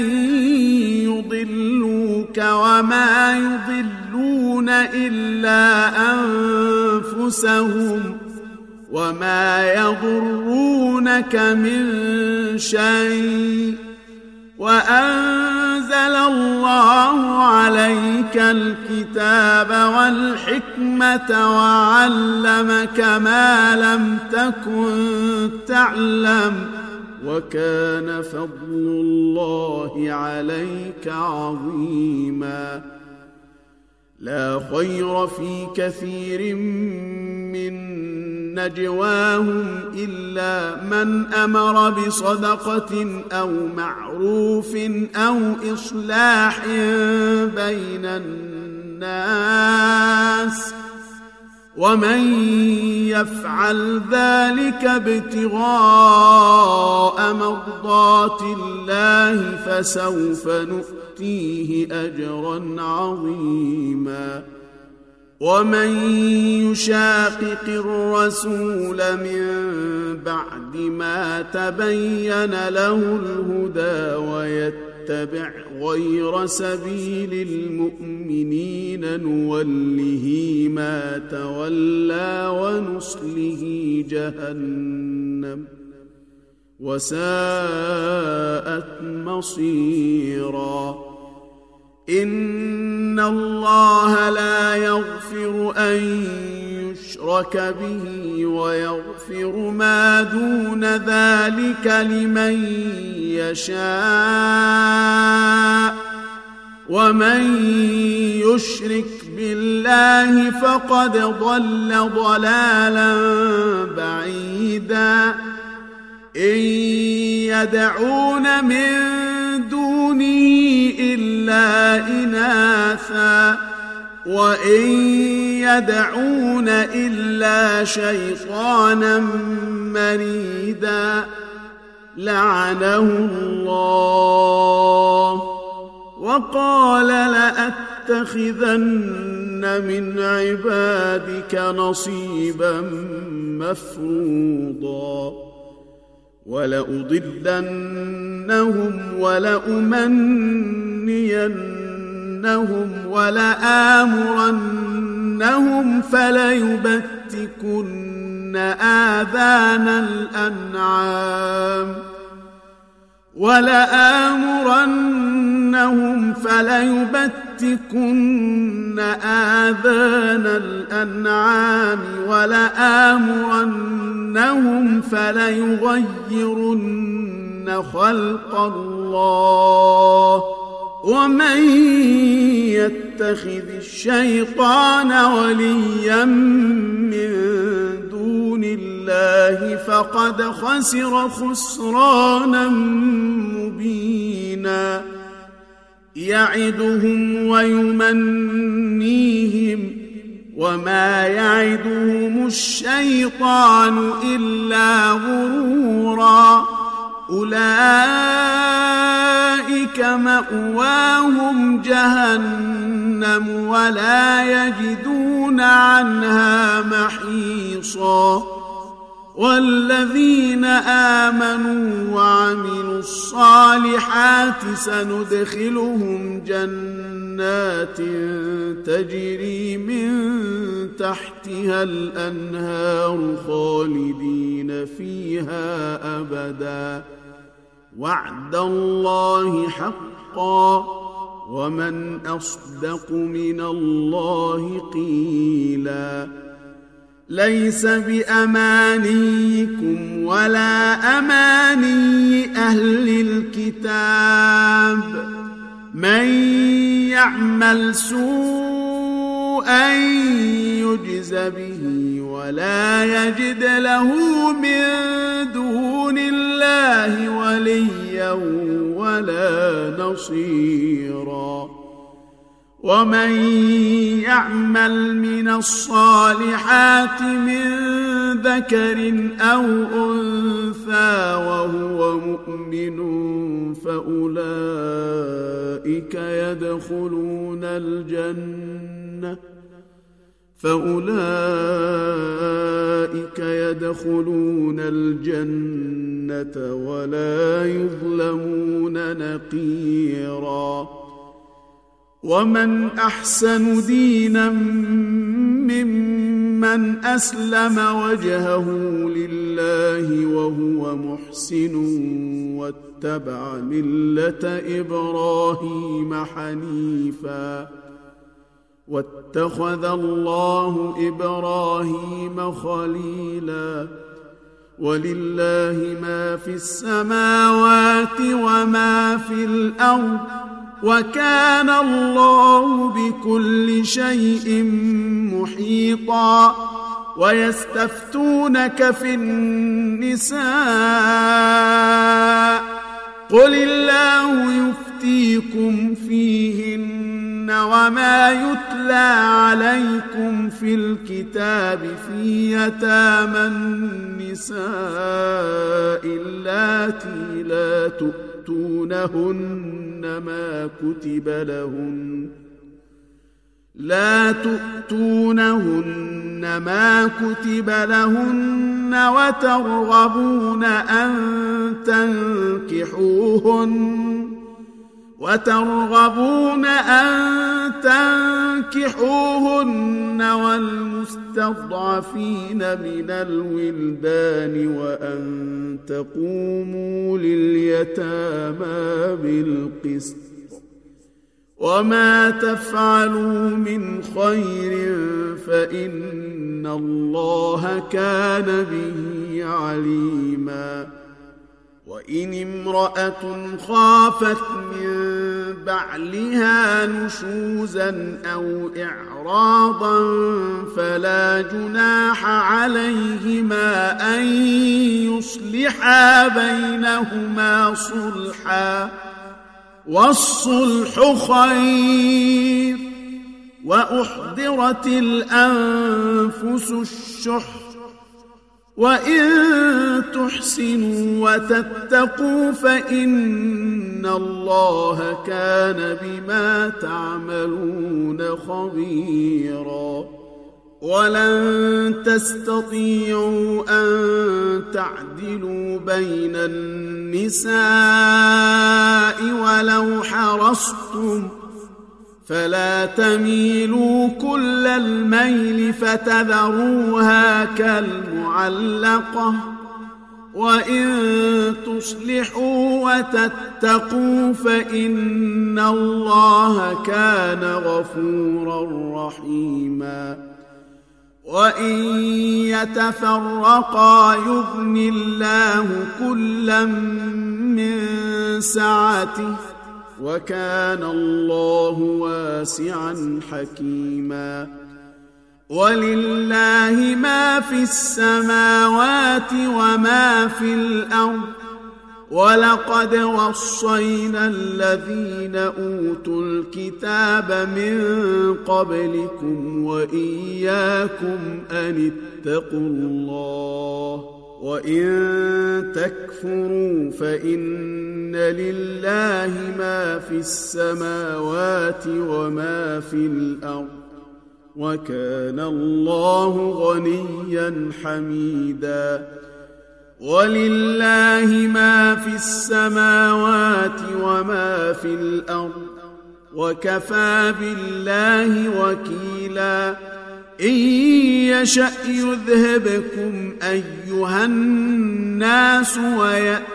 يضلوك وما يضلون إلا أنفسهم وما يضرونك من شيء وأنزل الله عليك الكتاب والحكمة وعلمك ما لم تكن تعلم وكان فضل الله عليك عظيما لا خير في كثير من نجواهم إلا من أمر بصدقة أو معروف أو إصلاح بين الناس ومن يفعل ذلك ابتغاء مرضات الله فسوف نؤتيه أجرا عظيما ومن يشاقق الرسول من بعد ما تبين له الهدى ويتبع غير سبيل المؤمنين نوله ما تولى ونصله جهنم وساءت مصيرا إن الله لا يغفر أن يشرك به ويغفر ما دون ذلك لمن يشاء ومن يشرك بالله فقد ضل ضلالا بعيدا إن يدعون من دونه إلا إناثا وإن يدعون إلا شيطانا مريدا لعنه الله وقال لأتخذن من عبادك نصيبا مفروضا ولأضلنهم ولأمنينهم ولآمرنهم فليبتكن آذان الأنعام ولآمرنهم فليغيرن خلق الله ومن يتخذ الشيطان وليا من دون الله فقد خسر خسرانا مبينا يعدهم ويمنيهم وما يعدهم الشيطان إلا غرورا أولئك مأواهم جهنم ولا يجدون عنها محيصا والذين آمنوا وعملوا الصالحات سندخلهم جنات تجري من تحتها الأنهار خالدين فيها أبدا وعد الله حقا ومن أصدق من الله قيلا ليس بأمانيكم ولا أماني أهل الكتاب من يعمل سوءا يجز به ولا يجد له من دون الله وليا ولا نصيرا ومن يعمل من الصالحات من ذكر أو أنثى وهو مؤمن فأولئك يدخلون الجنة ولا يظلمون نقيرا ومن أحسن دينا ممن أسلم وجهه لله وهو محسن واتبع ملة إبراهيم حنيفا واتخذ الله إبراهيم خليلا ولله ما في السماوات وما في الأرض وكان الله بكل شيء محيطا ويستفتونك في النساء قل الله يفتيكم فيهن وما يتلى عليكم في الكتاب في يتامى النساء اللاتي لا تؤتونهن ما كتب لهن وترغبون أن تنكحوهن والمستضعفين من الولدان وأن تقوموا لليتامى بالقسط وما تفعلوا من خير فإن الله كان به عليما وإن امرأة خافت من بعلها نشوزا أو إعراضا فلا جناح عليهما أن يصلحا بينهما صلحا والصلح خير وأحضرت الأنفس الشح وإن تحسنوا وتتقوا فإن الله كان بما تعملون خبيرا ولن تستطيعوا أن تعدلوا بين النساء ولو حرصتم فلا تميلوا كل الميل فتذروها كالمعلقة وإن تصلحوا وتتقوا فإن الله كان غفورا رحيما وإن يتفرقا يغن الله كلا من سعته وكان الله واسعا حكيما ولله ما في السماوات وما في الأرض ولقد وصينا الذين أوتوا الكتاب من قبلكم وإياكم أن اتقوا الله وإن تكفروا فإن لله ما في السماوات وما في الأرض وكان الله غنيا حميدا ولله ما في السماوات وما في الأرض وكفى بالله وكيلا إن يشأ يذهبكم أيها الناس ويأت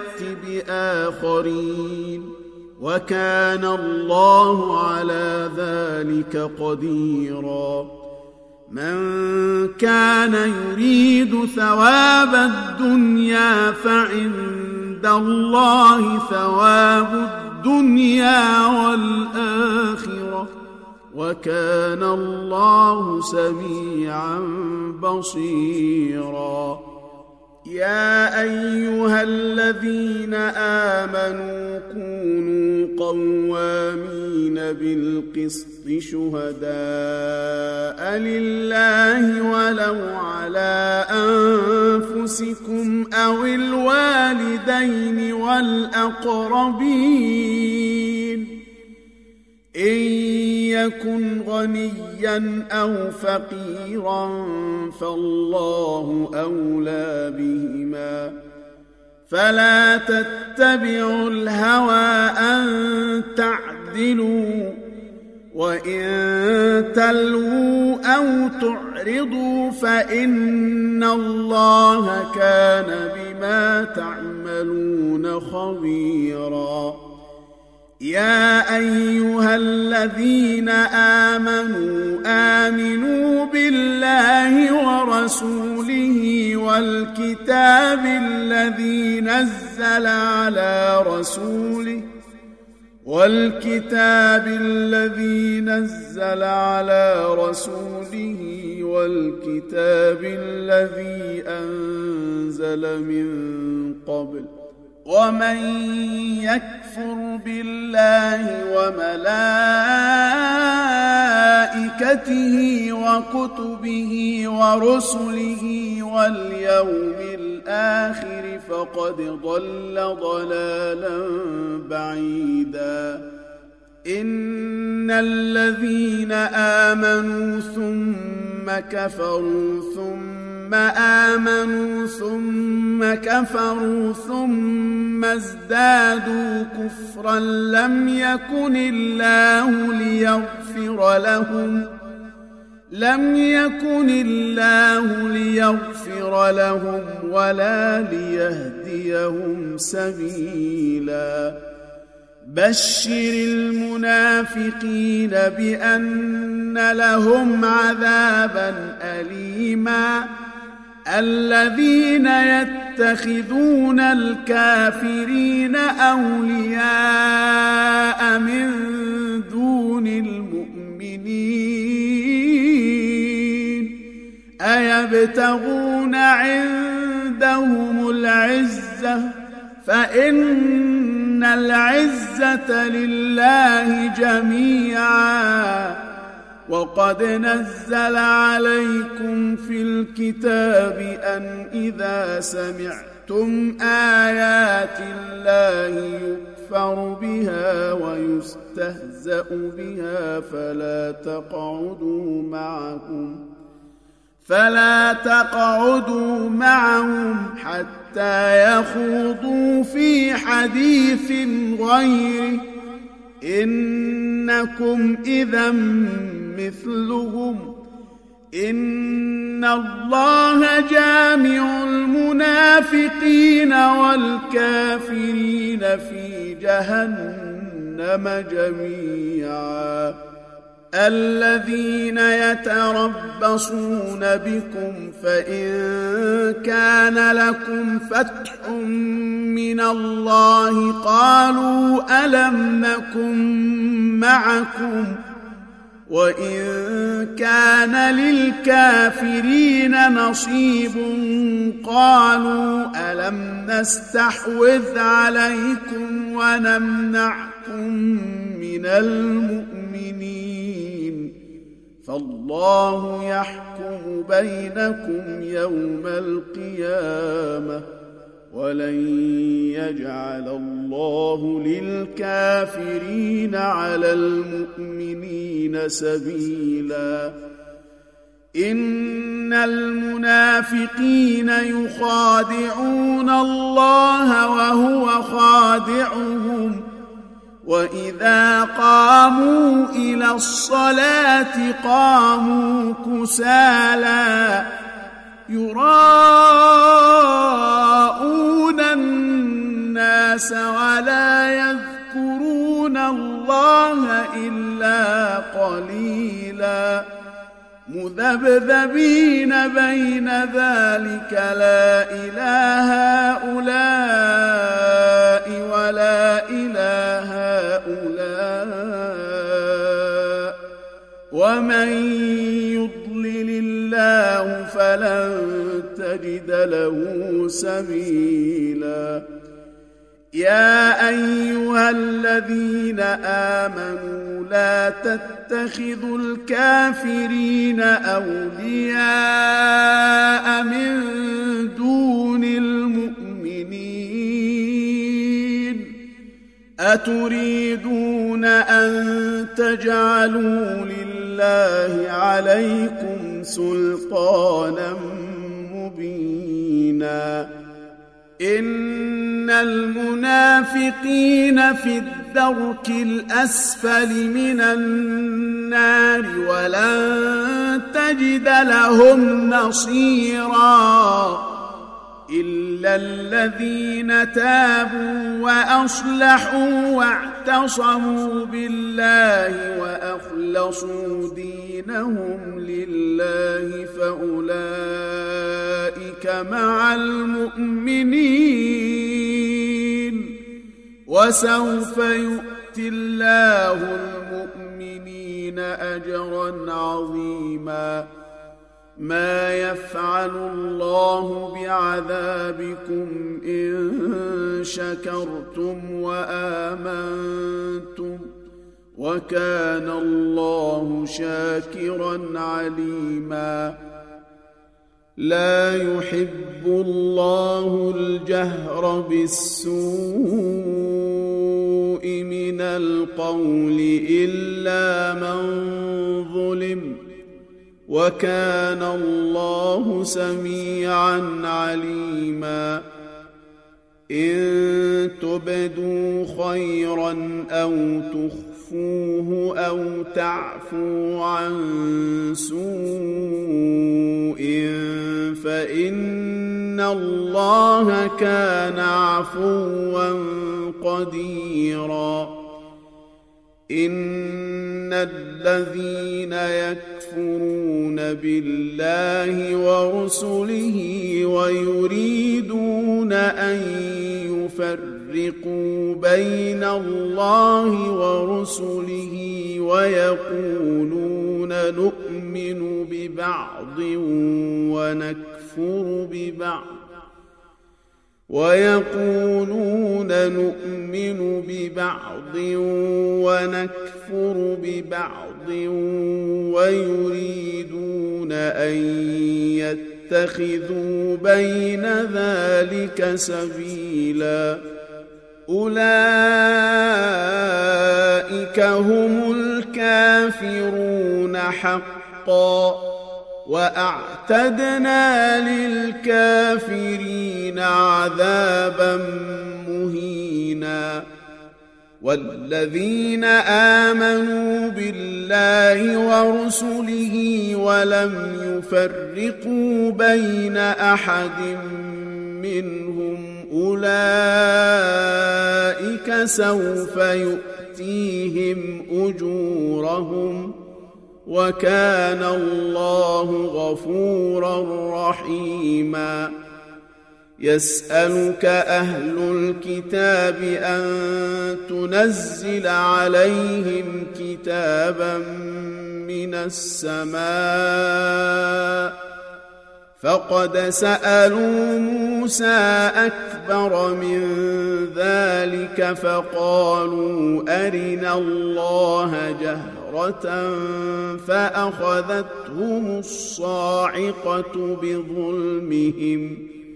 بآخرين وكان الله على ذلك قديرا من كان يريد ثواب الدنيا فعند الله ثواب الدنيا والآخرة وكان الله سميعا بصيرا يا أيها الذين آمنوا كونوا قوامين بالقسط شهداء لله ولو على أنفسكم أو الوالدين والأقربين إن يكن غنيا أو فقيرا فالله أولى بهما فلا تتبعوا الهوى أن تعدلوا وإن تلووا أو تعرضوا فإن الله كان بما تعملون خبيرا يا أيها الذين آمنوا بالله ورسوله والكتاب الذي نزل على رسوله والكتاب الذي أنزل من قبل ومن يكفر بالله وملائكته وكتبه ورسله واليوم الآخر فقد ضل ضلالا بعيدا إن الذين آمنوا ثم كفروا ثم آمنوا ثم كفروا ثم ازدادوا كفرا لم يكن الله ليغفر لهم ولا ليهديهم سبيلا بشر المنافقين بأن لهم عذابا أليما الذين يتخذون الكافرين أولياء من دون المؤمنين أيبتغون عندهم العزة فإن العزة لله جميعا وقد نزل عليكم في الكتاب أن إذا سمعتم آيات الله يكفر بها ويستهزأ بها فلا تقعدوا معهم حتى يخوضوا في حديث غيره إنكم إذا مثلهم إن الله جامع المنافقين والكافرين في جهنم جميعا الذين يتربصون بكم فإن كان لكم فتح من الله قالوا ألم نكن معكم وإن كان للكافرين نصيب قالوا ألم نستحوذ عليكم ونمنعكم من المؤمنين فالله يحكم بينكم يوم القيامة ولن يجعل الله للكافرين على المؤمنين سبيلا إن المنافقين يخادعون الله وهو خادعهم وإذا قاموا إلى الصلاة قاموا كسالى يراءون الناس ولا يذكرون الله إلا قليلا مذبذبين بين ذلك لا إله هؤلاء ولا إله هؤلاء ومن يضلل الله فلن تجد له سبيلا يا أيها الذين آمنوا لا تتخذوا الكافرين أولياء من دون المؤمنين أتريدون أن تجعلوا لله عليكم سلطانا مبينا إن المنافقين في الدرك الأسفل من النار ولن تجد لهم نصيرا إلا الذين تابوا وأصلحوا واعتصموا بالله وأخلصوا دينهم لله فأولئك مع المؤمنين وسوف يؤتي الله المؤمنين أجرا عظيما ما يفعل الله بعذابكم إن شكرتم وآمنتم وكان الله شاكرا عليما لا يحب الله الجهر بالسوء من القول إلا من ظلم وكان الله سميعا عليما إن تبدوا خيرا أو تخفوه أو تعفوا عن سوء فإن الله كان عفوا قديرا إن الذين يكفرون بالله ورسله ويريدون أن يفرقوا بين الله ورسله ويقولون نؤمن ببعض ونكفر ببعض ونكفر ببعض ويريدون أن يتخذوا بين ذلك سبيلا أولئك هم الكافرون حقا وأعتدنا للكافرين عذابا مهينا والذين آمنوا بالله ورسله ولم يفرقوا بين أحد منهم أولئك سوف يؤتيهم أجورهم وكان الله غفورا رحيما يسألك أهل الكتاب أن تنزل عليهم كتابا من السماء فقد سألوا موسى أكبر من ذلك فقالوا أرنا الله جهرة فأخذتهم الصاعقة بظلمهم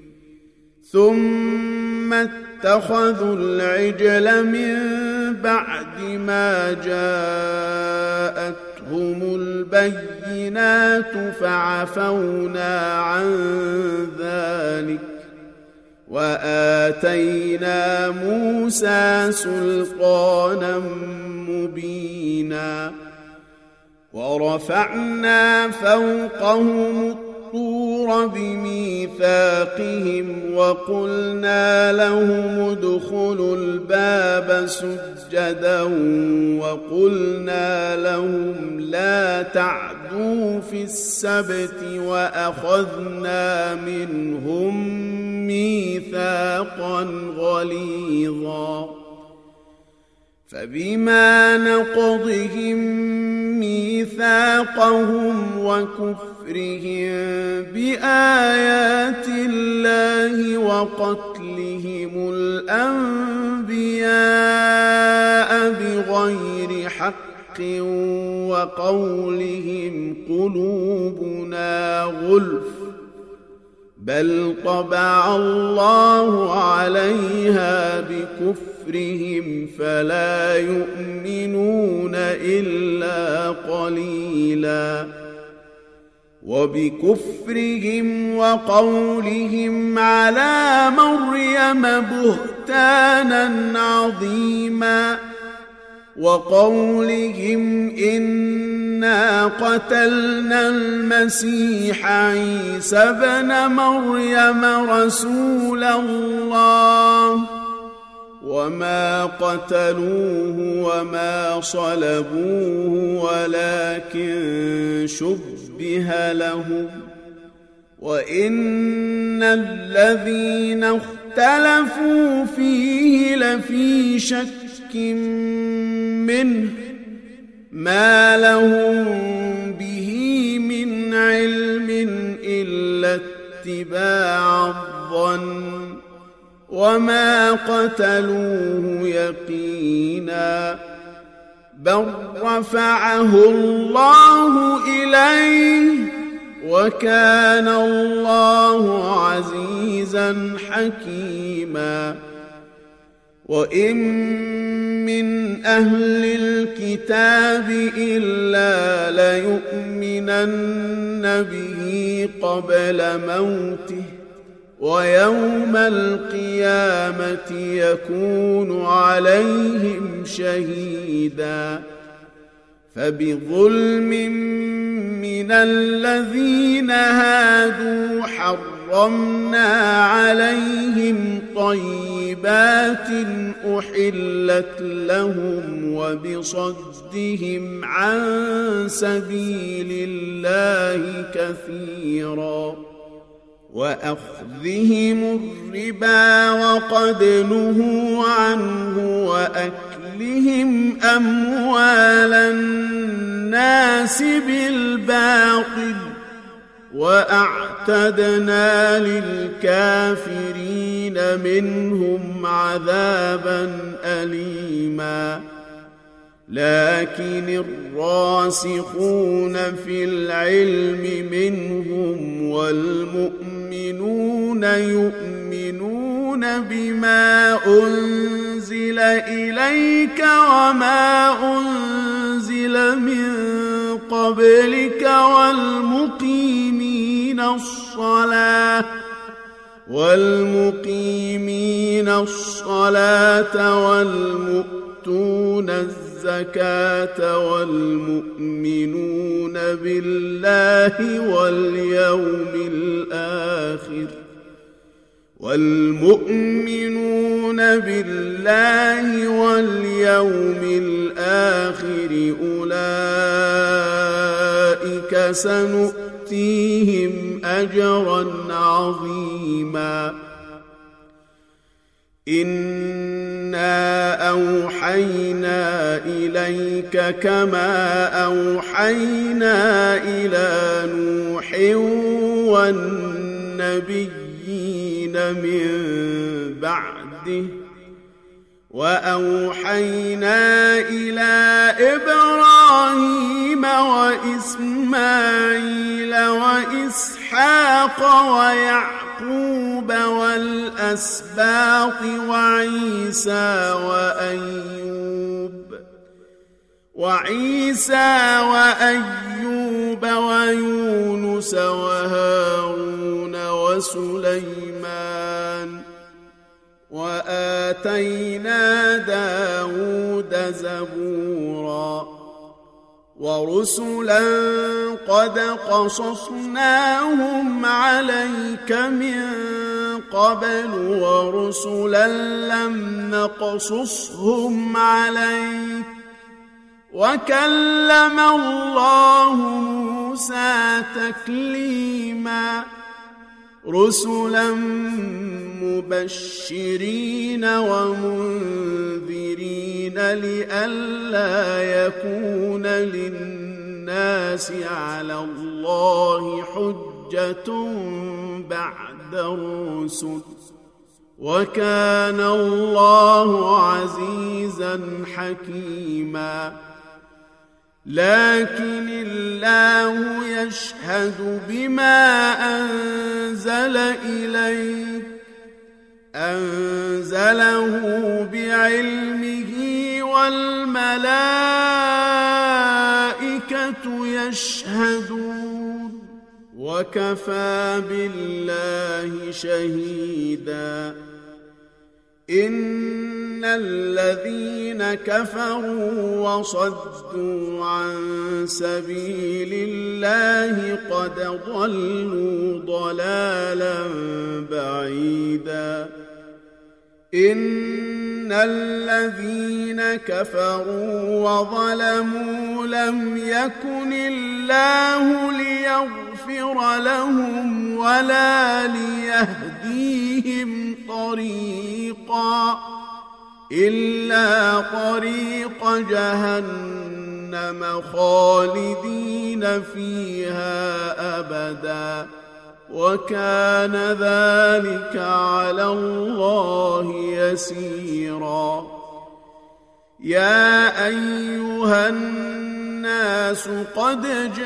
ثم اتخذوا العجل من بعد ما جاءتهم البينات فعفونا عن ذلك وآتينا موسى سلطانا مبينا ورفعنا فوقهم الطور بميثاقهم وقلنا لهم ادخلوا الباب سجدا وقلنا لهم لا تعدوا في السبت وأخذنا منهم ميثاقا غليظا فبما نقضهم ميثاقهم وكفرهم بآيات الله وقتلهم الأنبياء بغير حق وقولهم قلوبنا غلف بل طبع الله عليها بكفرهم فلا يؤمنون إلا قليلا وبكفرهم وقولهم على مريم بهتانا عظيما وقولهم إنا قتلنا المسيح عيسى ابن مريم رسول الله وما قتلوه وما صلبوه ولكن شبه لهم وإن الذين اختلفوا فيه لفي شك منه ما لهم به من علم إلا اتباع الظن وما قتلوه يقينا بل رفعه الله إليه وكان الله عزيزا حكيما وإن من أهل الكتاب إلا ليؤمنن به قبل موته ويوم القيامة يكون عليهم شهيدا فبظلم من الذين هادوا حرمنا عليهم طيبات أحلت لهم وبصدهم عن سبيل الله كثيرا وأخذهم الربا وقد نهوا عنه وأكلهم أموال الناس بالباطل وأعتدنا للكافرين منهم عذابا أليما لكن الراسخون في العلم منهم والمؤمنون يؤمنون بما أنزل إليك وما أنزل من قبلك والمقيمين الصلاة والمؤتون الزكاة والمؤمنون بالله واليوم الآخر أولئك فسنؤتيهم أجرا عظيما إنا أوحينا إليك كما أوحينا إلى نوح والنبيين من بعده وأوحينا إلى إبراهيم وإسماعيل وإسحاق ويعقوب والأسباط وعيسى وأيوب ويونس وهارون وسليمان وآتينا داود زبورا ورسلا قد قصصناهم عليك من قبل ورسلا لم نقصصهم عليك وكلم الله موسى تكليما رسلا مبشرين ومنذرين لئلا يكون للناس على الله حجة بعد الرسل وكان الله عزيزا حكيما لكن الله يشهد بما أنزل إليك أنزله بعلمه والملائكة يشهدون وكفى بالله شهيدا إن الذين كفروا وصدوا عن سبيل الله قد ضلوا ضلالا بعيدا إن الذين كفروا وظلموا لم يكن الله ليغفر لهم ولا ليهديهم طريقا إلا طريق جهنم خالدين فيها أبدا وكان ذلك على الله يسيرا يا أيها الناس قد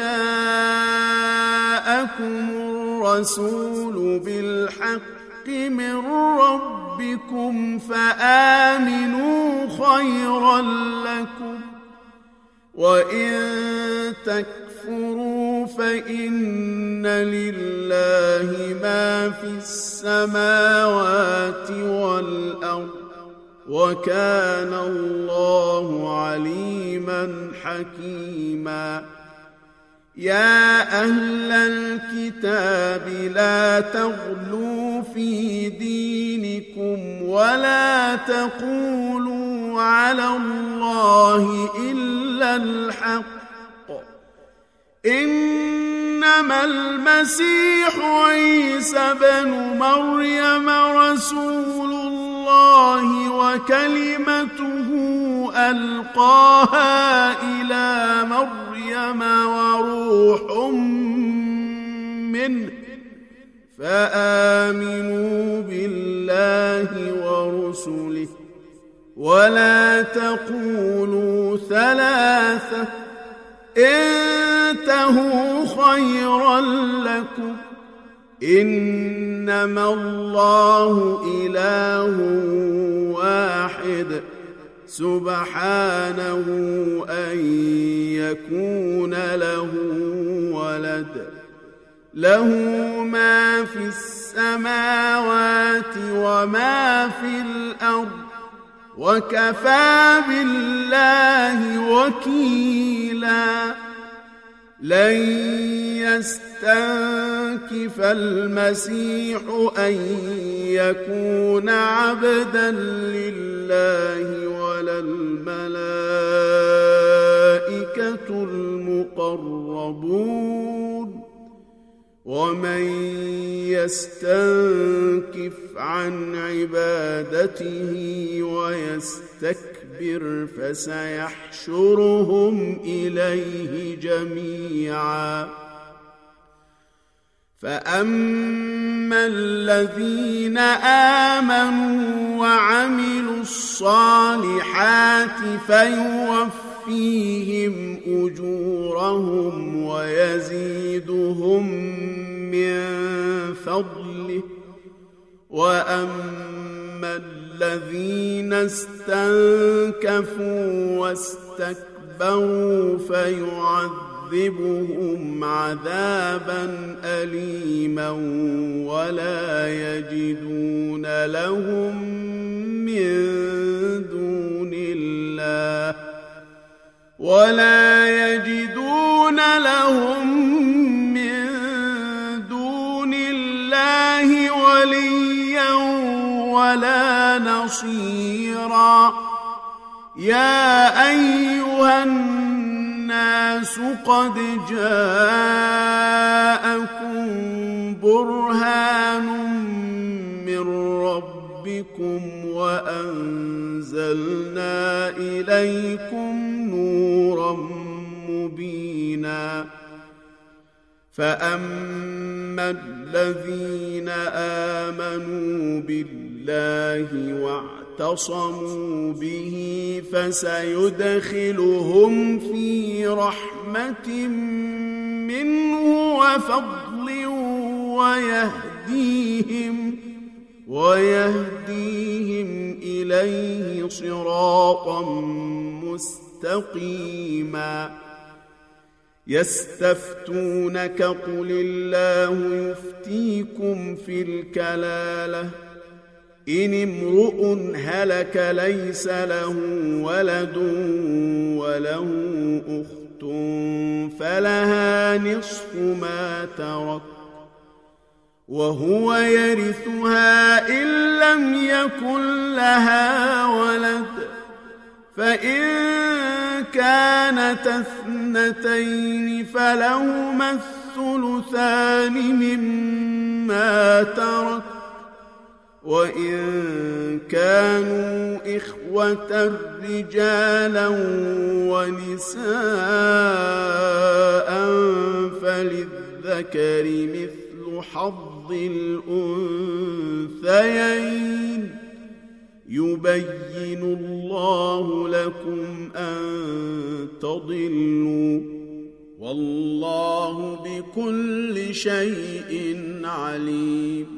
جاءكم الرسول بالحق من ربكم فآمنوا خيرا لكم وإن تكفروا فإن لله ما في السماوات والأرض وكان الله عليما حكيما يا أهل الكتاب لا تغلوا في دينكم ولا تقولوا على الله إلا الحق إنما المسيح عيسى بن مريم رسول الله وكلمته ألقاها إلى مريم وروح منه فآمنوا بالله ورسله ولا تقولوا ثلاثة انتهوا خيرا لكم إنما الله إله واحد سبحانه أن يكون له ولد له ما في السماوات وما في الأرض وكفى بالله وكيلا لن يستنكف المسيح أن يكون عبدا لله ولا الملائكة المقربون المقربون ومن يستنكف عن عبادته ويستكبر فسيحشرهم إليه جميعا فأما الذين آمنوا وعملوا الصالحات فيوفيهم أجورهم ويزيدهم من فضله وأما الذين استنكفوا واستكبروا فيعذبهم عذابا أليما ولا يجدون لهم من دون الله وليا ولا نصيرا يا أيها الناس قد جاءكم برهان من ربكم وأنزلنا إليكم نورا مبينا فأما الذين آمنوا بالله واعتصموا به فسيدخلهم في رحمة منه وفضل ويهديهم إليه صراطا مستقيما يستفتونك قل الله يفتيكم في الكلالة إن امرؤ هلك ليس له ولد وله أخت فلها نصف ما ترك وهو يرثها إن لم يكن لها ولد فإن كانت اثنتين فلهما الثلثان مما ترك وإن كانوا إخوة رجالا ونساء فللذكر مثل حظ الأنثيين يبين الله لكم أن تضلوا والله بكل شيء عليم